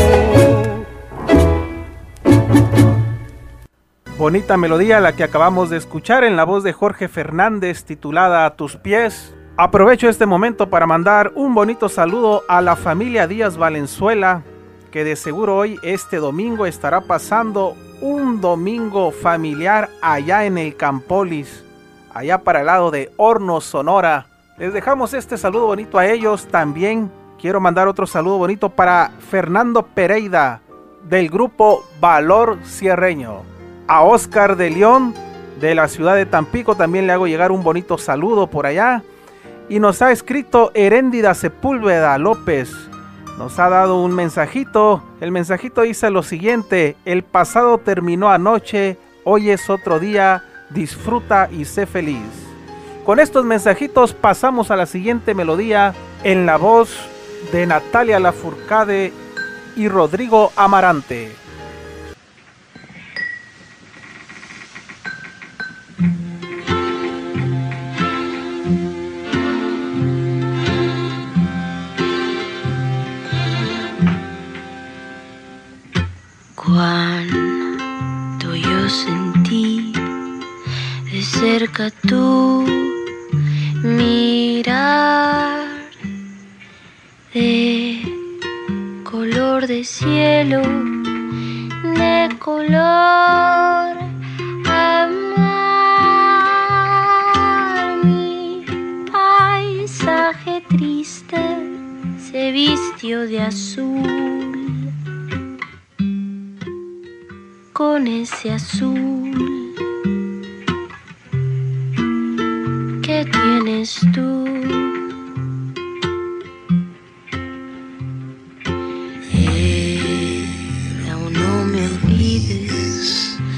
Bonita melodía la que acabamos de escuchar en la voz de Jorge Fernández, titulada A tus pies. Aprovecho este momento para mandar un bonito saludo a la familia Díaz Valenzuela, que de seguro hoy, este domingo, estará pasando un domingo familiar allá en el Campolis, allá para el lado de Hornos, Sonora. Les dejamos este saludo bonito a ellos. También quiero mandar otro saludo bonito para Fernando Pereira, del grupo Valor Sierreño. A Oscar de León, de la ciudad de Tampico, también le hago llegar un bonito saludo por allá. Y nos ha escrito Heréndida Sepúlveda López. Nos ha dado un mensajito. El mensajito dice lo siguiente: el pasado terminó anoche, hoy es otro día, disfruta y sé feliz. Con estos mensajitos pasamos a la siguiente melodía en la voz de Natalia Lafourcade y Rodrigo Amarante. Cuando yo sentí de cerca tu mirar de color de cielo, de de color, amar. Mi paisaje triste se vistió de azul, con ese azul que tienes tú. Era un no me olvides,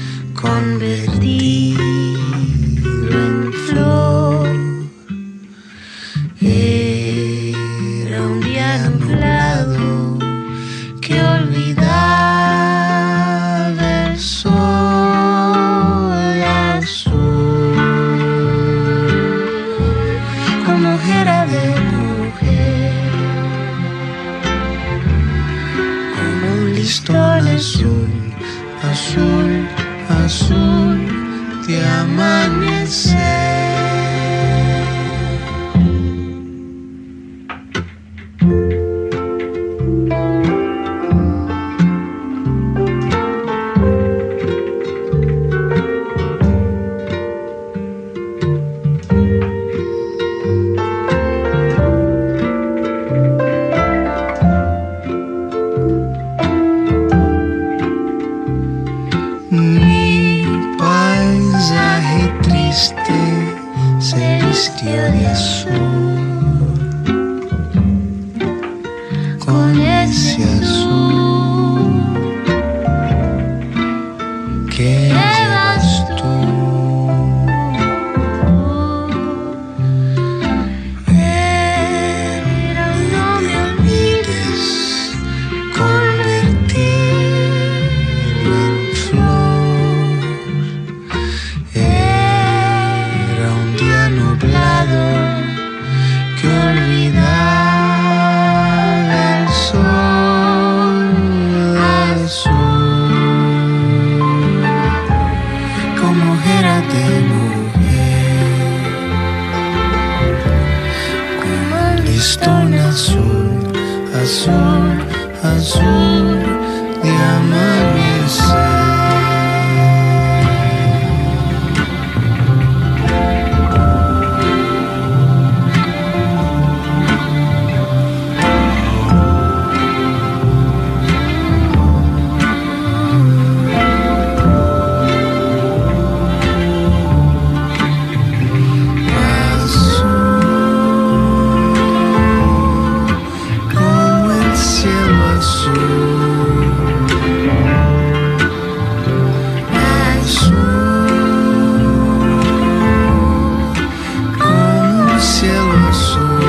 convertido en flor. Era un día nublado que olvidaba el sol azul, como ojera de mujer, como un listón azul, azul, azul de amanecer. Mi paisaje triste se vistió de azul, con ese azul que llevas tú. Pero no me olvides, convertido en flor. Era un día nublado que olvidaba el sol azul, como ojera de mujer, como un listón azul, azul, azul de amanecer. Como el cielo azul, como el cielo azul.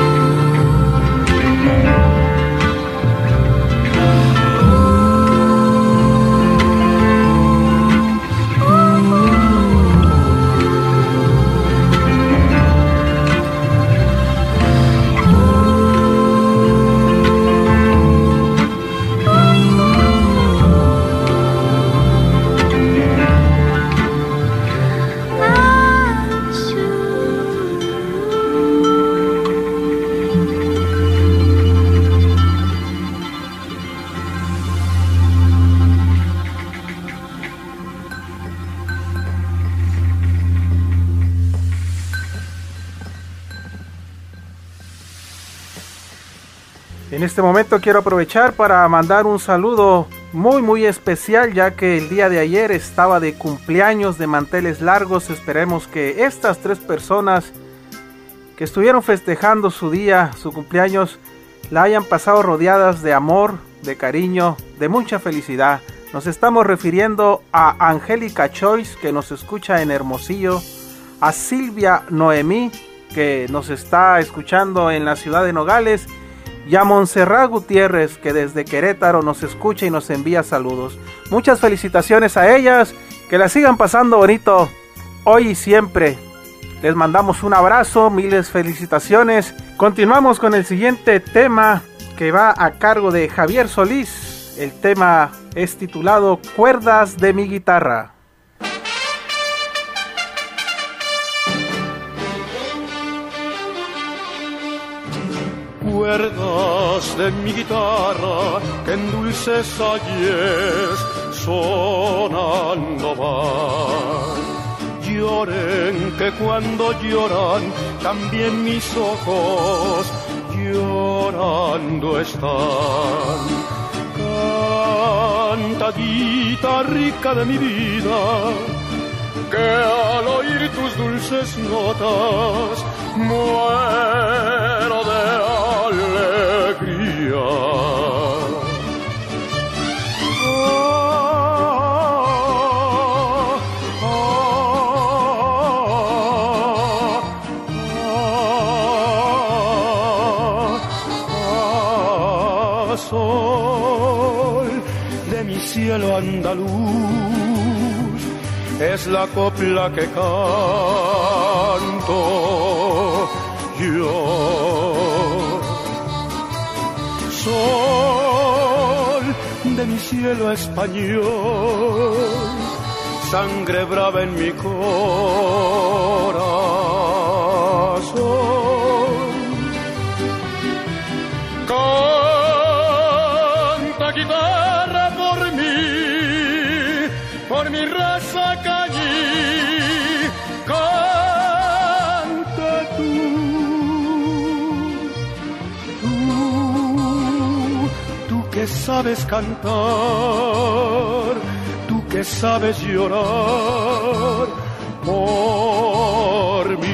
En este momento quiero aprovechar para mandar un saludo muy especial, ya que el día de ayer estaba de cumpleaños de manteles largos. Esperemos que estas 3 personas que estuvieron festejando su día, su cumpleaños, la hayan pasado rodeadas de amor, de cariño, de mucha felicidad. Nos estamos refiriendo a Angélica Choice, que nos escucha en Hermosillo, a Silvia Noemí, que nos está escuchando en la ciudad de Nogales, y a Montserrat Gutiérrez, que desde Querétaro nos escucha y nos envía saludos. Muchas felicitaciones a ellas, que la sigan pasando bonito hoy y siempre. Les mandamos un abrazo, miles felicitaciones. Continuamos con el siguiente tema, que va a cargo de Javier Solís. El tema es titulado Cuerdas de mi guitarra. Cuerdas de mi guitarra que en dulces ayes sonando van. Lloren que cuando lloran también mis ojos llorando están. Canta, guitarrica de mi vida, que al oír tus dulces notas muero de alegría. Sol de mi cielo andaluz, es la copla que canto yo. Sol de mi cielo español, sangre brava en mi corazón. Canta, guitarra, por mi raza calle, canta tú que sabes cantar, tú que sabes llorar por mí.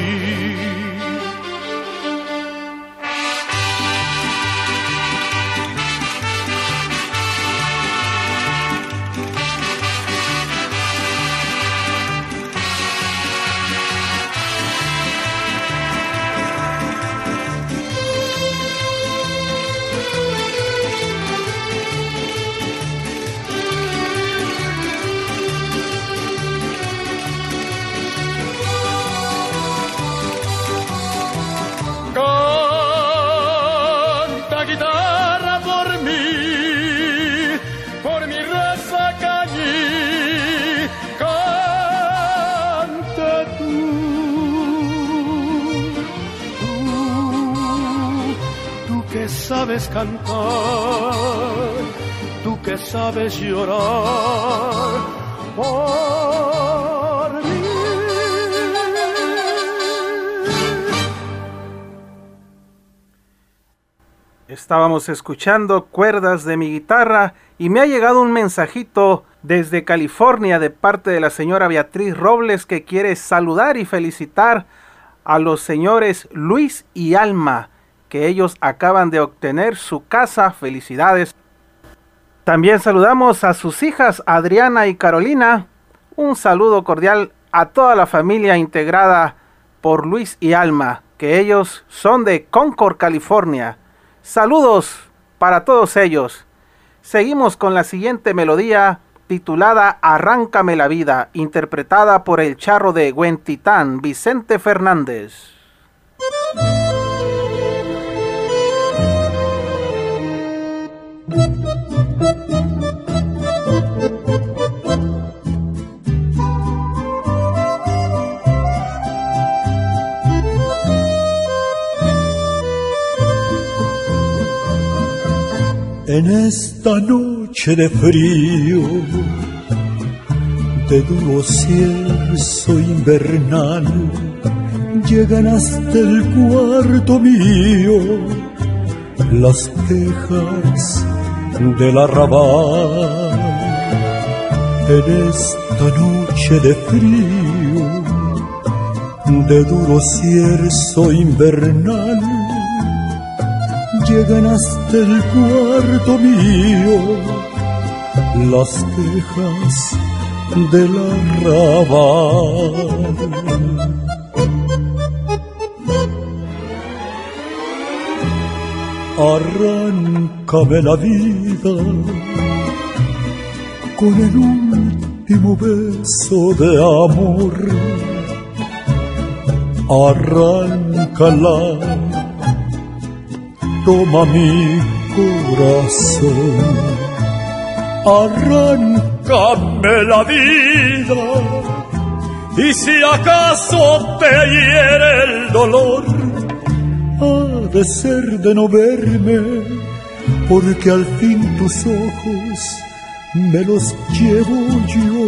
Sabes cantar, tú que sabes llorar por mí. Estábamos escuchando Cuerdas de mi guitarra y me ha llegado un mensajito desde California de parte de la señora Beatriz Robles, que quiere saludar y felicitar a los señores Luis y Alma, que ellos acaban de obtener su casa. Felicidades. También saludamos a sus hijas Adriana y Carolina. Un saludo cordial a toda la familia integrada por Luis y Alma, que ellos son de Concord, California. Saludos para todos ellos. Seguimos con la siguiente melodía titulada Arráncame la vida, interpretada por el charro de Huentitán, Vicente Fernández. En esta noche de frío, de duro cierzo invernal, llegan hasta el cuarto mío las quejas del arrabal. En esta noche de frío, de duro cierzo invernal, llegan hasta el cuarto mío las quejas del arrabal. Arráncame la vida con el último beso de amor. Arráncala, toma mi corazón. Arráncame la vida, y si acaso te hiere el dolor, ha de ser de no verme, porque al fin tus ojos me los llevo yo.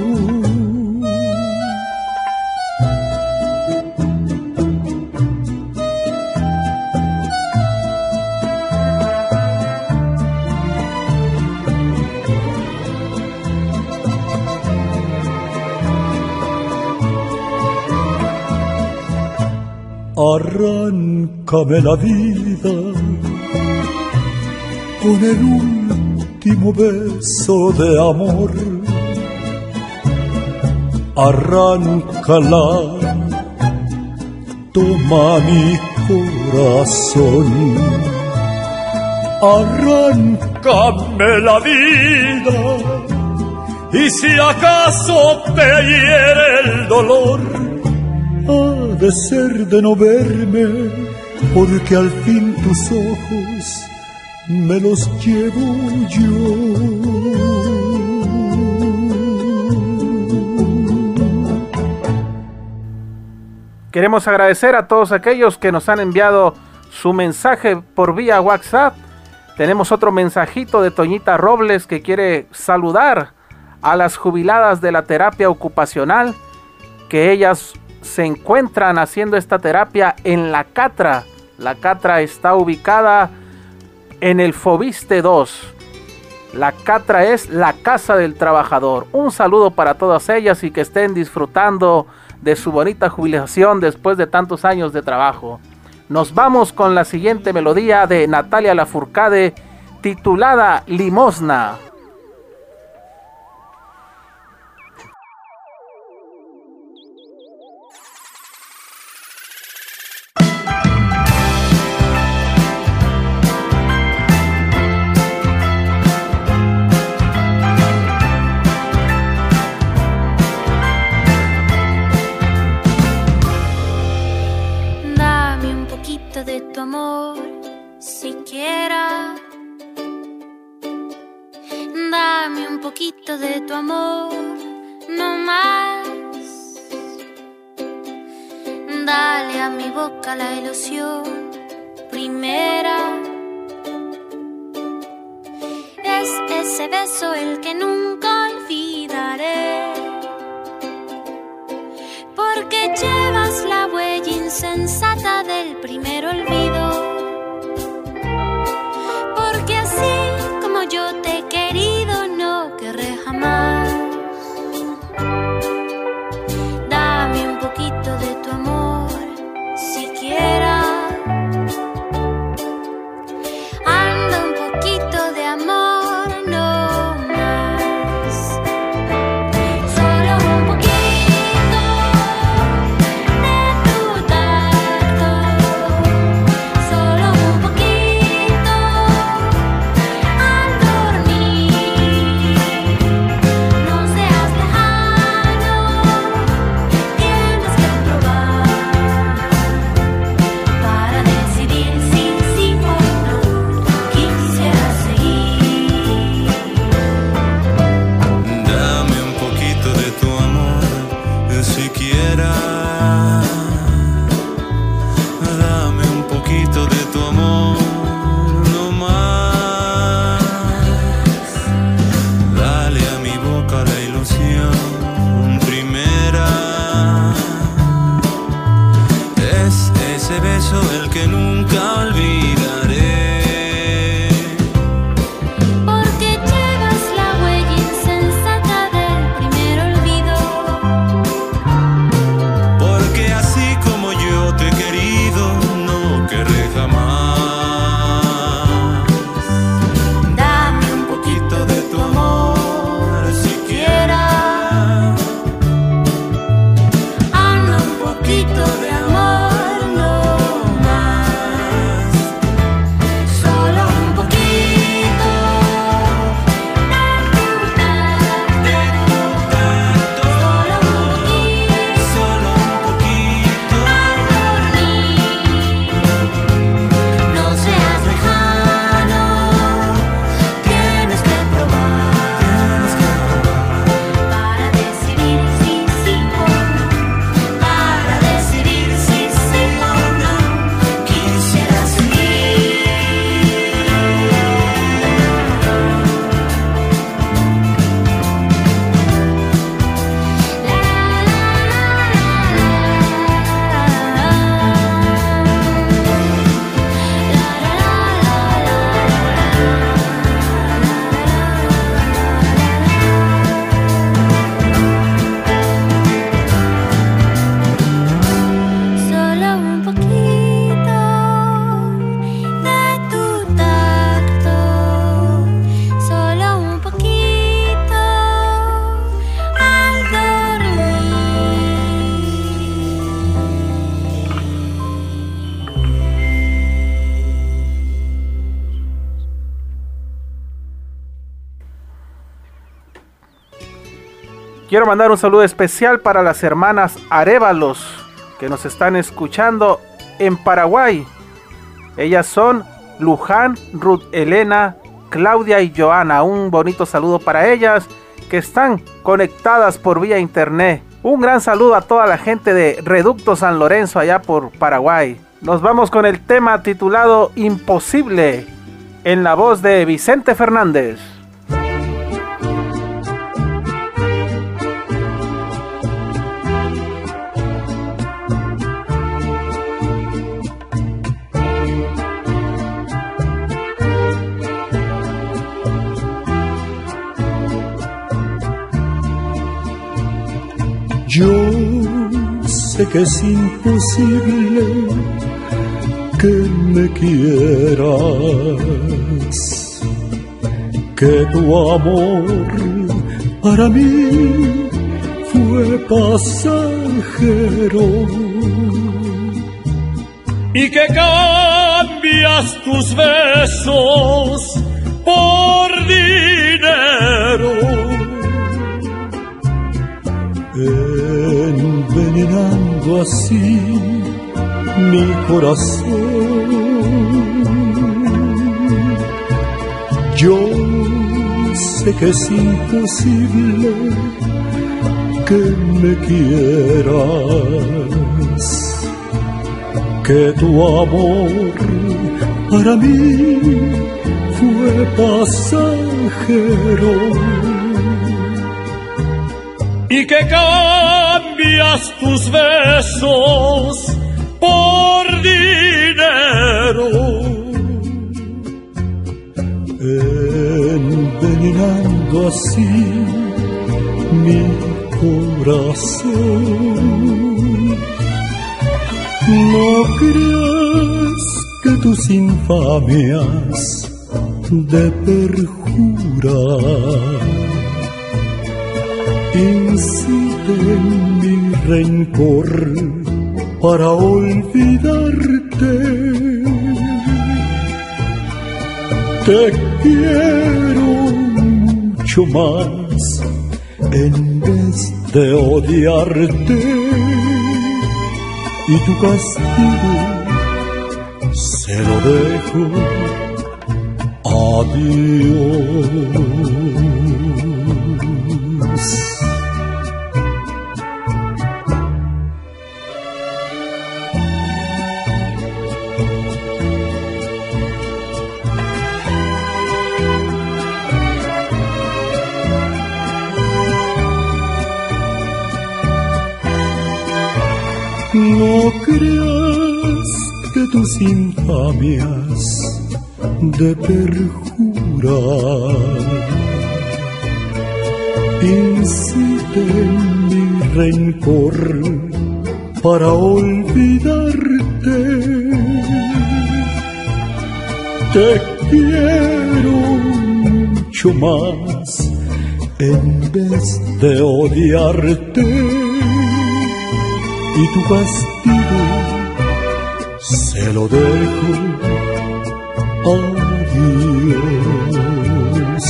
Arráncame la vida con el último beso de amor. Arráncala, toma mi corazón. Arráncame la vida, y si acaso te hiere el dolor, ha de ser de no verme, porque al fin tus ojos me los llevo yo. Queremos agradecer a todos aquellos que nos han enviado su mensaje por vía WhatsApp. Tenemos otro mensajito de Toñita Robles que quiere saludar a las jubiladas de la terapia ocupacional, que ellas se encuentran haciendo esta terapia en La Catra. La Catra está ubicada en el Fobiste 2. La Catra es la casa del trabajador. Un saludo para todas ellas y que estén disfrutando de su bonita jubilación después de tantos años de trabajo. Nos vamos con la siguiente melodía de Natalia Lafourcade, titulada Limosna. De tu amor, siquiera dame un poquito de tu amor, no más. Dale a mi boca la ilusión primera. Es ese beso el que nunca olvidaré, porque llevas la huella insensata del primer olvido. Porque así como yo te he querido, no querré jamás. Dame un poquito de tu amor, siquiera. Anda un poquito de amor, no más. Solo un poquito de tu tacto. Solo un poquito al dormir. No seas lejano, tienes que probar para decidir si sí o no quisiera seguir. Dame un poquito de tu amor, siquiera. Dame un poquito de tu amor, no más. Dale a mi boca la ilusión primera. Es ese beso el que nunca olvidaré. Porque llevas la huella insensata del primer olvido. Porque así Quiero mandar un saludo especial para las hermanas Arévalos que nos están escuchando en Paraguay. Ellas son Luján, Ruth Elena, Claudia y Joana. Un bonito saludo para ellas que están conectadas por vía internet. Un gran saludo a toda la gente de Reducto San Lorenzo allá por Paraguay. Nos vamos con el tema titulado Imposible en la voz de Vicente Fernández. Yo sé que es imposible que me quieras, que tu amor para mí fue pasajero y que cambias tus besos por dinero, envenenando así mi corazón. Yo sé que es imposible que me quieras, que tu amor para mí fue pasajero y que cambias tus besos por dinero, envenenando así mi corazón. No creas que tus infamias de perjurar inciten mi rencor para olvidarte. Te quiero mucho más en vez de odiarte, y tu castigo se lo dejo a Dios. No creas que tus infamias de perjurar inciten mi rencor para olvidarte. Te quiero mucho más en vez de odiarte, y tu castigo se lo dejo a Dios.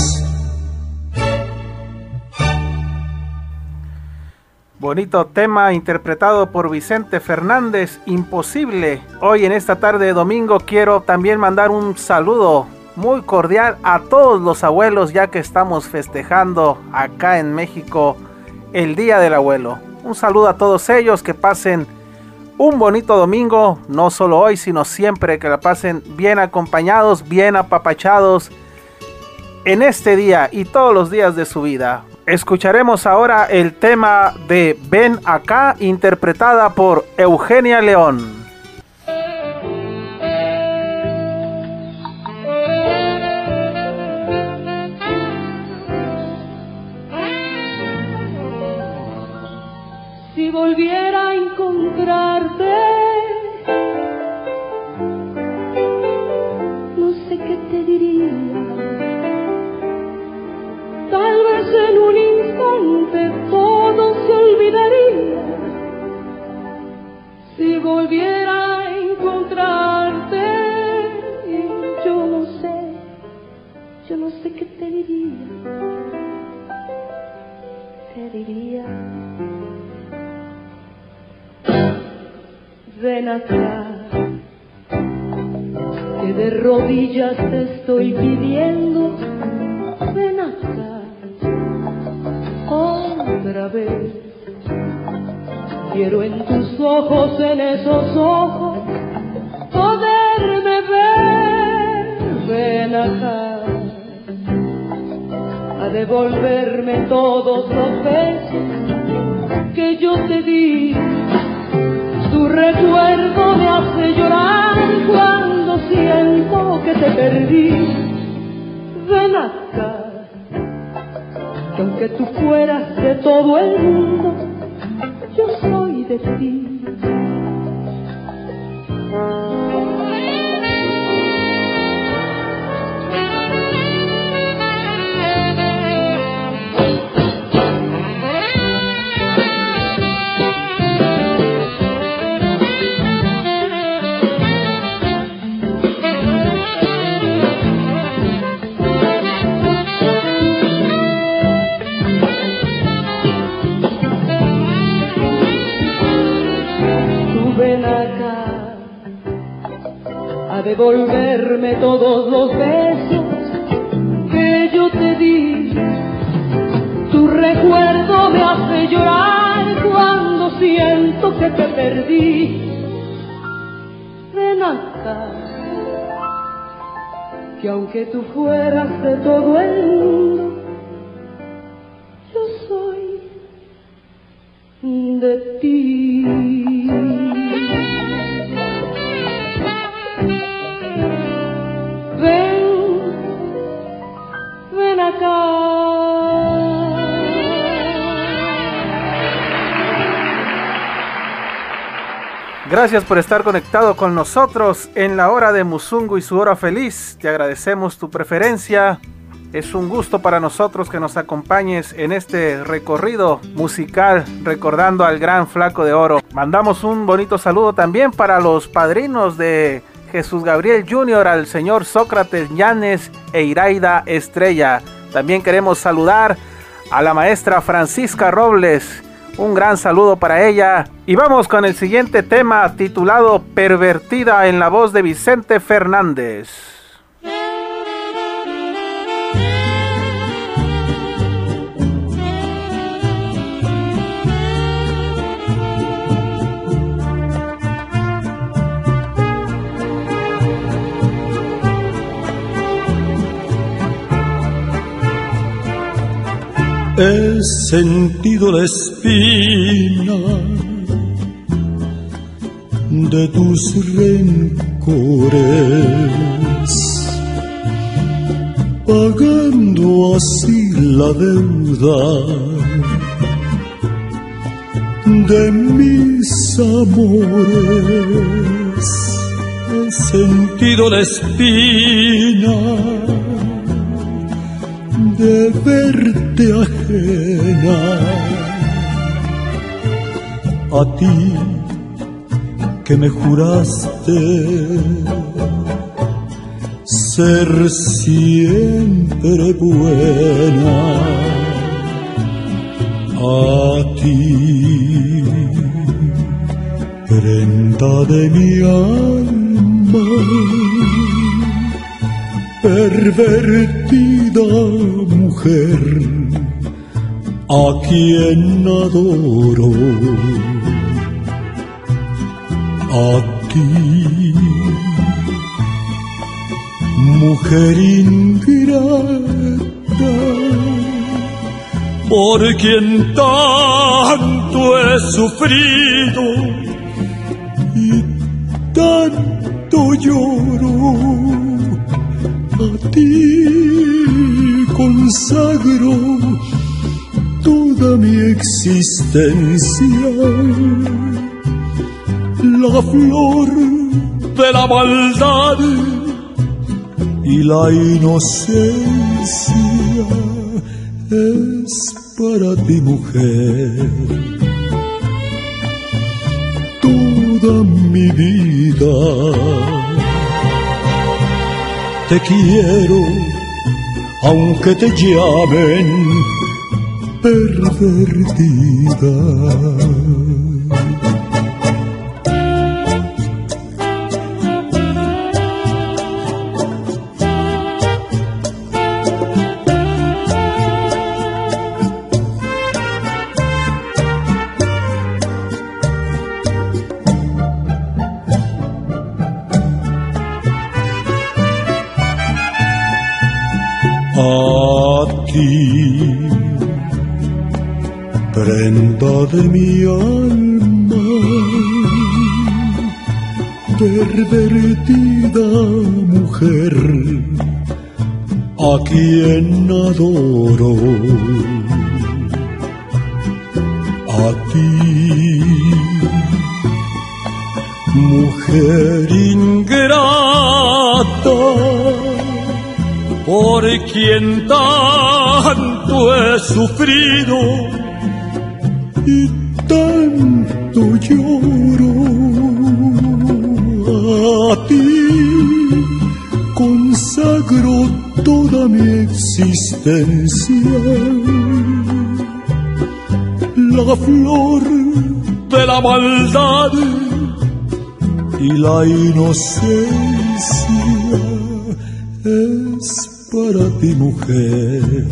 Bonito tema interpretado por Vicente Fernández, Imposible. Hoy en esta tarde de domingo quiero también mandar un saludo muy cordial a todos los abuelos, ya que estamos festejando acá en México el Día del Abuelo. Un saludo a todos ellos, que pasen un bonito domingo, no solo hoy, sino siempre, que la pasen bien acompañados, bien apapachados en este día y todos los días de su vida. Escucharemos ahora el tema de Ven Acá, interpretada por Eugenia León. Si volviera a encontrarte, no sé qué te diría. Tal vez en un instante todo se olvidaría. Si volviera a encontrarte, yo no sé qué te diría. Te diría: ven acá, que de rodillas te estoy pidiendo, ven acá, otra vez. Quiero en tus ojos, en esos ojos, poderme ver, ven acá, a devolverme todos los besos que yo te di. Tu recuerdo me hace llorar cuando siento que te perdí. Ven acá, que aunque tú fueras de todo el mundo, yo soy de ti. Devolverme todos los besos que yo te di. Tu recuerdo me hace llorar cuando siento que te perdí. Ven acá, que aunque tú fueras de todo el mundo, yo soy de ti. Ven acá. Gracias por estar conectado con nosotros en la hora de Musungu y su hora feliz. Te agradecemos tu preferencia. Es un gusto para nosotros que nos acompañes en este recorrido musical recordando al gran Flaco de Oro. Mandamos un bonito saludo también para los padrinos de Jesús Gabriel Jr., al señor Sócrates Llanes e Iraida Estrella. También queremos saludar a la maestra Francisca Robles. Un gran saludo para ella. Y vamos con el siguiente tema titulado Pervertida, en la voz de Vicente Fernández. He sentido la espina de tus rencores, pagando así la deuda de mis amores. He sentido la espina de verte ajena, a ti que me juraste ser siempre buena, a ti, prenda de mi alma, pervertida mujer, a quien adoro, a ti, mujer ingrata, por quien tanto he sufrido y tanto lloro. A ti consagro toda mi existencia, la flor de la maldad y la inocencia es para ti, mujer, toda mi vida. Te quiero, aunque te llamen pervertida. a ti, prenda de mi alma, pervertida mujer, a quien adoro, a ti, mujer ingrata, por quien tanto he sufrido y tanto lloro. A ti consagro toda mi existencia, la flor de la maldad y la inocencia es para ti, mujer,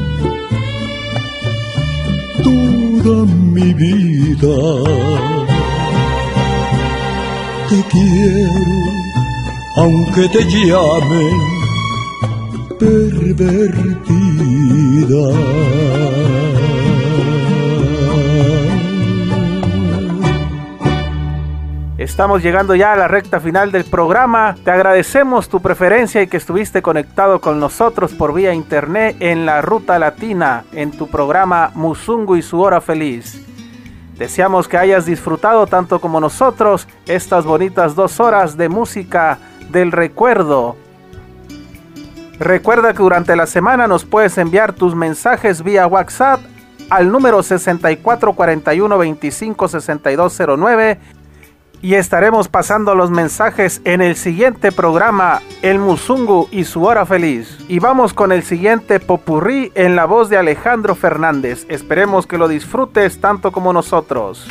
toda mi vida. Te quiero, aunque te llamen pervertida. Estamos llegando ya a la recta final del programa. Te agradecemos tu preferencia y que estuviste conectado con nosotros por vía internet en La Ruta Latina, en tu programa Musungu y su hora feliz. Deseamos que hayas disfrutado tanto como nosotros estas bonitas 2 horas de música del recuerdo. Recuerda que durante la semana nos puedes enviar tus mensajes vía WhatsApp al número 6441256209 y estaremos pasando los mensajes en el siguiente programa, El Musungu y su hora feliz. Y vamos con el siguiente popurrí en la voz de Alejandro Fernández. Esperemos que lo disfrutes tanto como nosotros.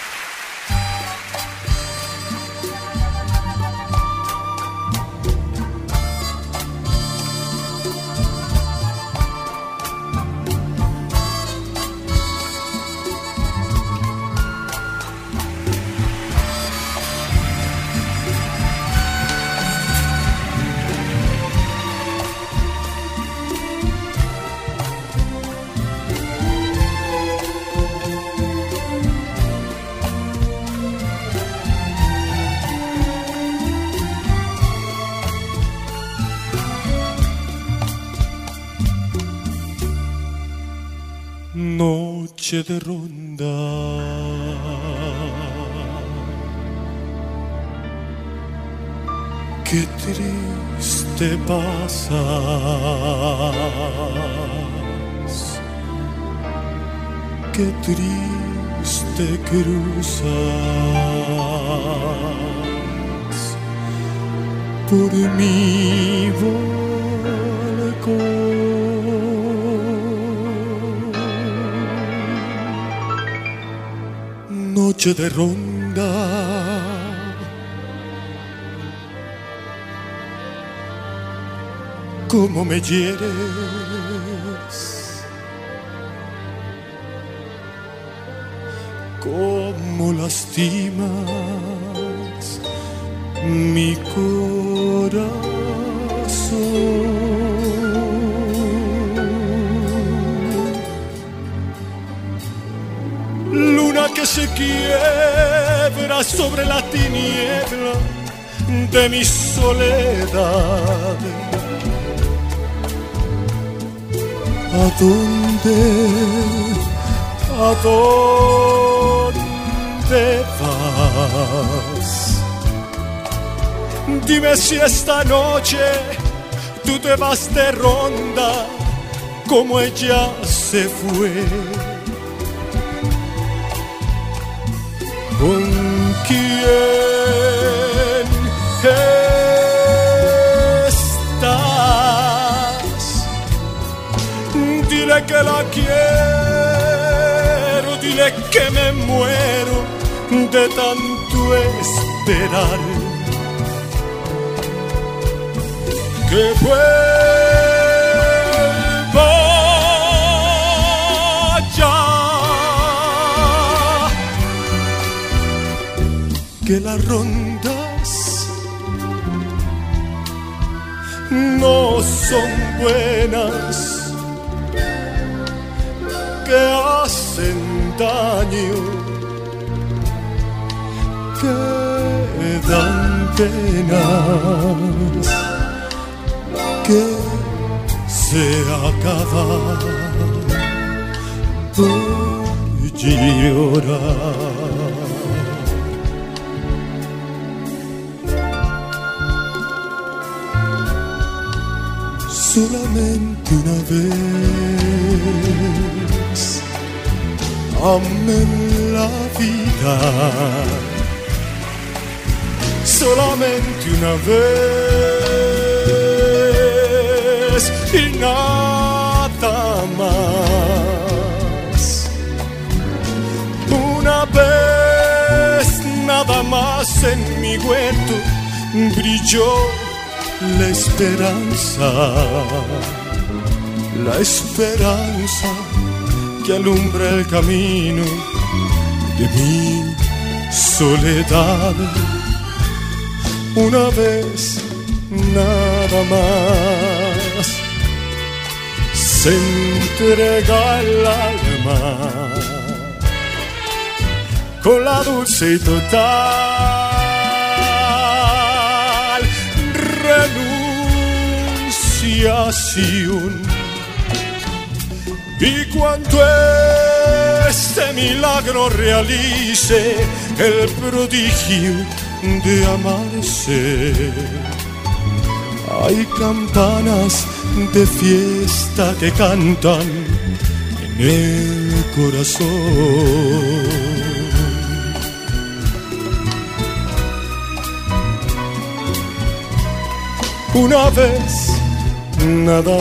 Noche de ronda, qué triste pasas, qué triste cruzas por mi balcón. Noche de ronda, cómo me hieres, cómo lastimas mi corazón. Luna que se quiebra sobre la tiniebla de mi soledad. ¿A dónde vas? Dime si esta noche tú te vas de ronda como ella se fue. ¿Con quién estás? Dile que la quiero, dile que me muero de tanto esperar. Que vuelva ya, que las rondas no son buenas, que hacen daño, que dan penas, que se acaban por llorar. Solamente una vez amé la vida, solamente una vez y nada más. Una vez nada más en mi huerto brilló la esperanza que alumbra el camino de mi soledad. Una vez nada más se entrega el alma con la dulce y total renunciación. Y cuando este milagro realice el prodigio de amarse, hay campanas de fiesta que cantan en el corazón. Una vez nada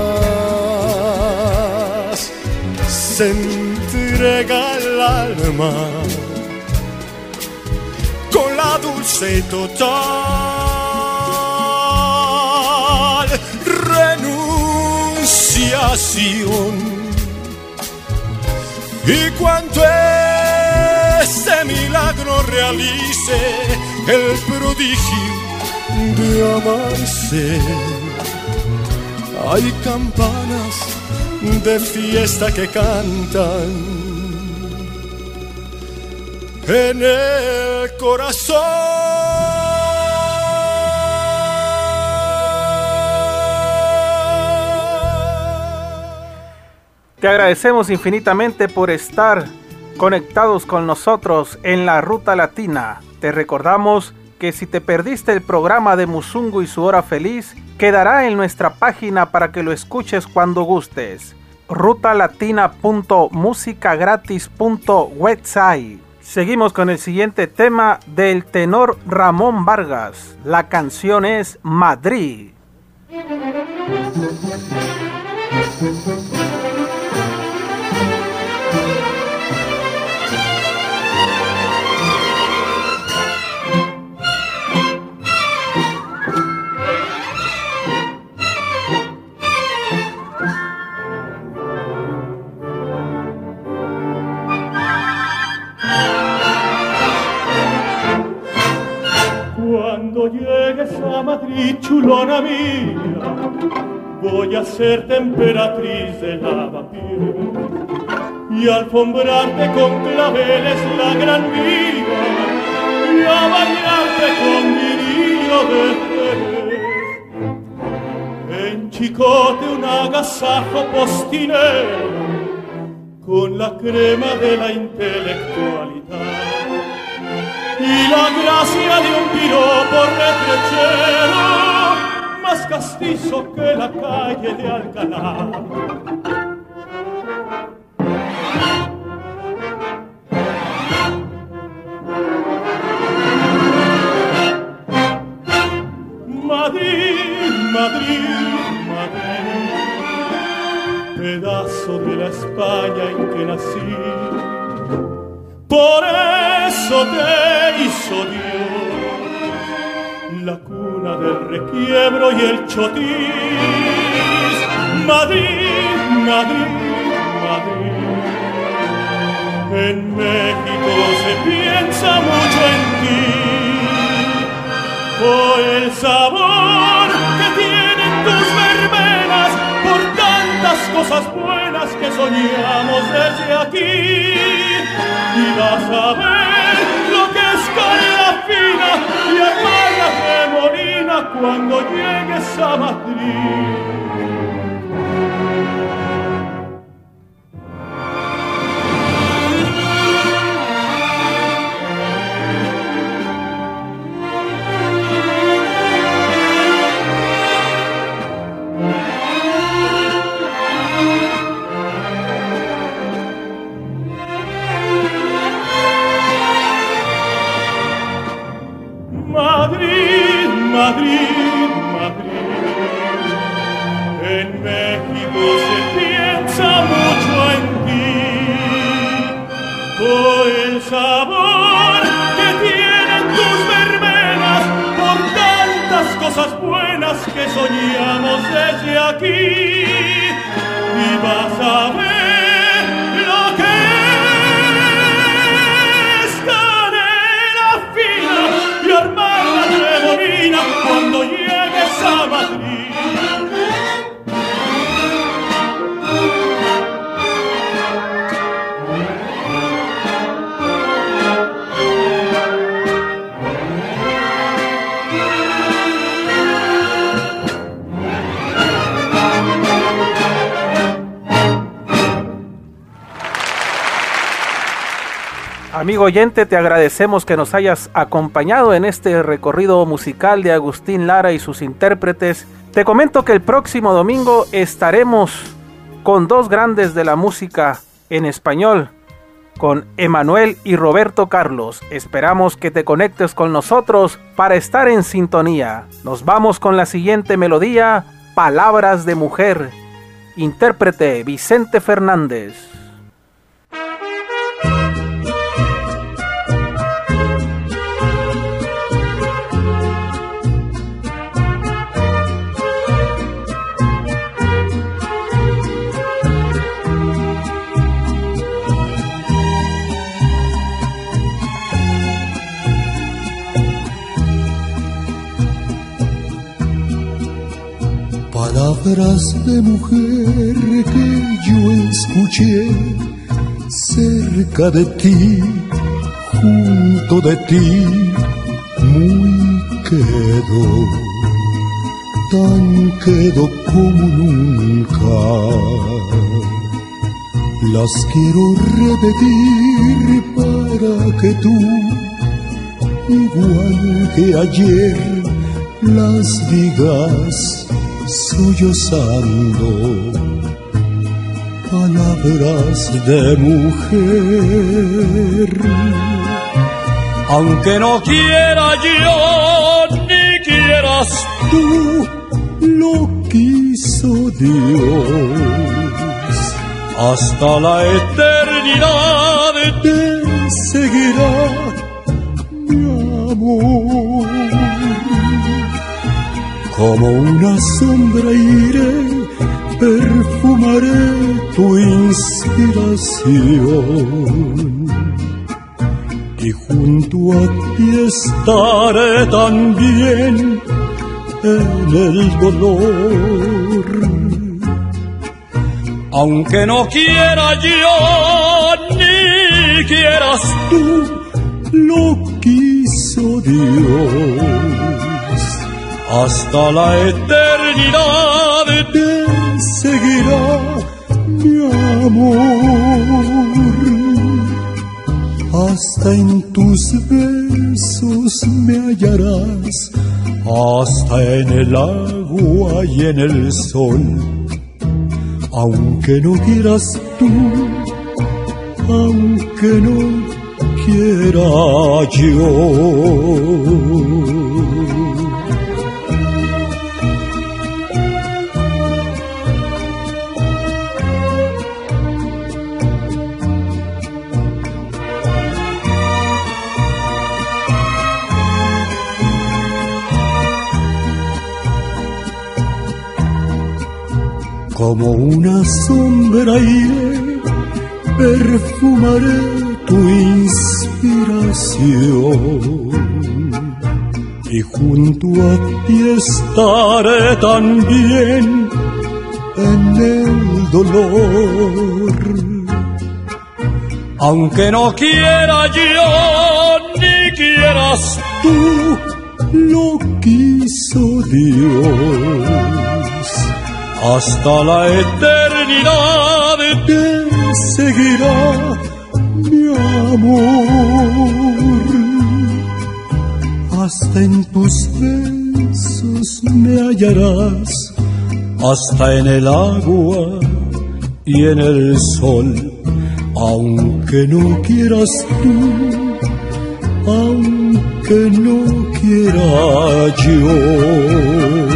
más se entrega el alma con la dulce y total renunciación. Y cuando este milagro realice el prodigio de amarse, hay campanas de fiesta que cantan en el corazón. Te agradecemos infinitamente por estar conectados con nosotros en la Ruta Latina. Te recordamos que si te perdiste el programa de Musungu y su hora feliz, quedará en nuestra página para que lo escuches cuando gustes. rutalatina.musicagratis.website. Seguimos con el siguiente tema del tenor Ramón Vargas. La canción es Madrid. Cuando llegues a Madrid, chulona mía, voy a ser emperatriz de lavapiés y alfombrarte con claveles la gran vía y a bañarte con mirillo de Jerez. En Chicote un agasajo postinero con la crema de la intelectualidad y la gracia de un piropo retrechero más castizo que la calle de Alcalá. Madrid, Madrid, Madrid, pedazo de la España en que nací. Por eso te hizo Dios la cuna del requiebro y el chotis. Madrid, Madrid, Madrid. En México se piensa mucho en ti por el sabor que tiene verbenas por tantas cosas buenas que soñamos desde aquí. Y vas a ver lo que es canela fina y amarga remolina cuando llegues a Madrid. Madrid, Madrid, Madrid, en México se piensa mucho en ti, por el sabor que tienen tus verbenas, por tantas cosas buenas que soñamos desde aquí, y vas a ver lo que es canela fina y armada remolina cuando llegues a Madrid. Amigo oyente, te agradecemos que nos hayas acompañado en este recorrido musical de Agustín Lara y sus intérpretes. Te comento que el próximo domingo estaremos con dos grandes de la música en español, con Emanuel y Roberto Carlos. Esperamos que te conectes con nosotros para estar en sintonía. Nos vamos con la siguiente melodía, Palabras de Mujer. Intérprete Vicente Fernández. Palabras de mujer que yo escuché cerca de ti, junto de ti, muy quedo, tan quedo como nunca. Las quiero repetir para que tú, igual que ayer, las digas sollozando. Palabras de mujer. Aunque no quiera yo, ni quieras tú, lo quiso Dios. Hasta la eternidad te seguirá, mi amor. Como una sombra iré, perfumaré tu inspiración. Y junto a ti estaré también en el dolor. Aunque no quiera yo, ni quieras tú, lo quiso Dios. Hasta la eternidad te seguirá, mi amor. Hasta en tus besos me hallarás, hasta en el agua y en el sol. Aunque no quieras tú, aunque no quiera yo. Como una sombra iré, perfumaré tu inspiración. y junto a ti estaré también en el dolor. Aunque no quiera yo ni quieras tú, lo quiso Dios. Hasta la eternidad te seguirá mi amor. Hasta en tus besos me hallarás, hasta en el agua y en el sol. Aunque no quieras tú, aunque no quiera yo.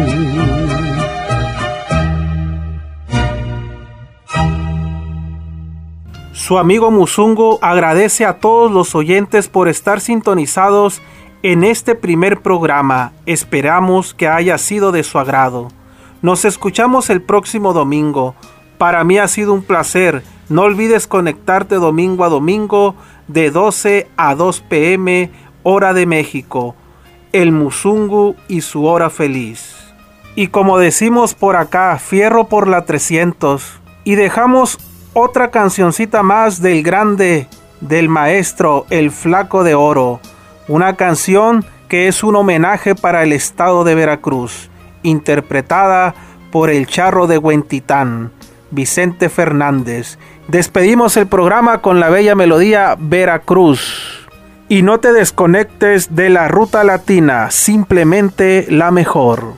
Su amigo Musungu agradece a todos los oyentes por estar sintonizados en este primer programa. Esperamos que haya sido de su agrado. Nos escuchamos el próximo domingo. Para mí ha sido un placer. No olvides conectarte domingo a domingo de 12 a 2 p.m. hora de México. El Musungu y su hora feliz. Y como decimos por acá, fierro por la 300. Y dejamos otra cancioncita más del grande, del maestro, el Flaco de Oro. Una canción que es un homenaje para el estado de Veracruz, interpretada por el Charro de Huentitán, Vicente Fernández. Despedimos el programa con la bella melodía Veracruz. Y no te desconectes de la ruta latina, simplemente la mejor.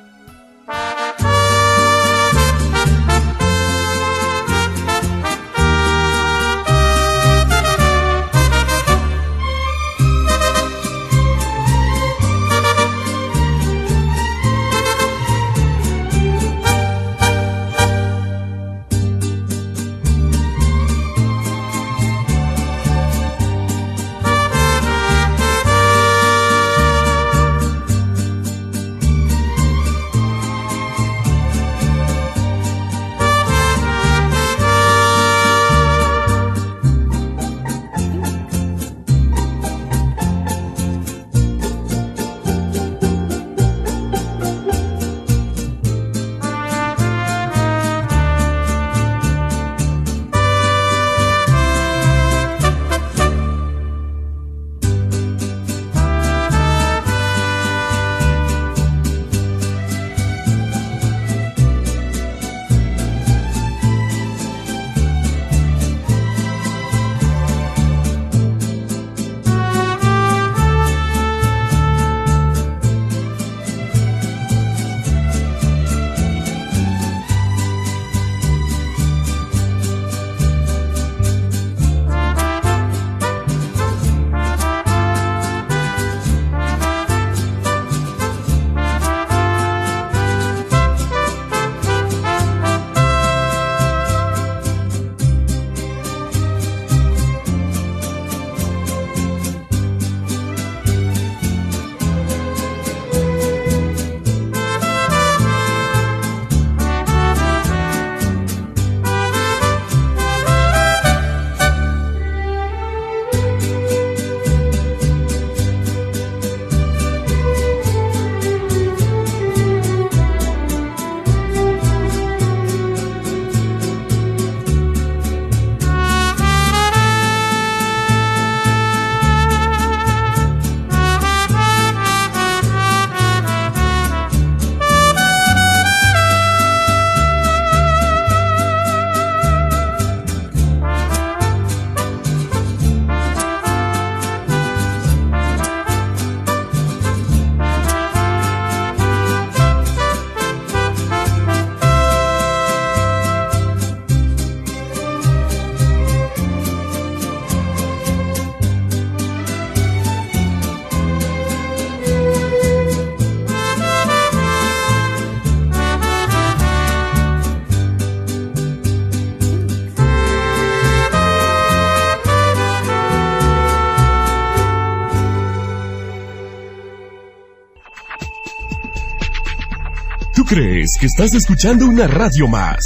¿Crees que estás escuchando una radio más?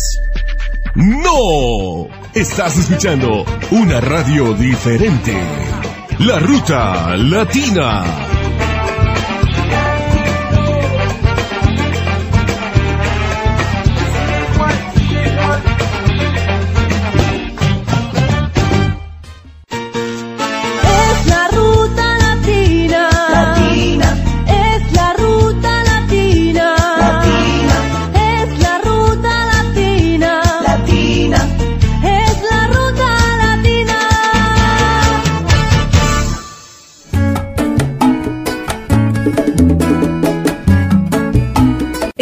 ¡No! Estás escuchando una radio diferente. La Ruta Latina.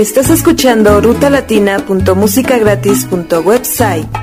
Estás escuchando rutalatina.musicagratis.website.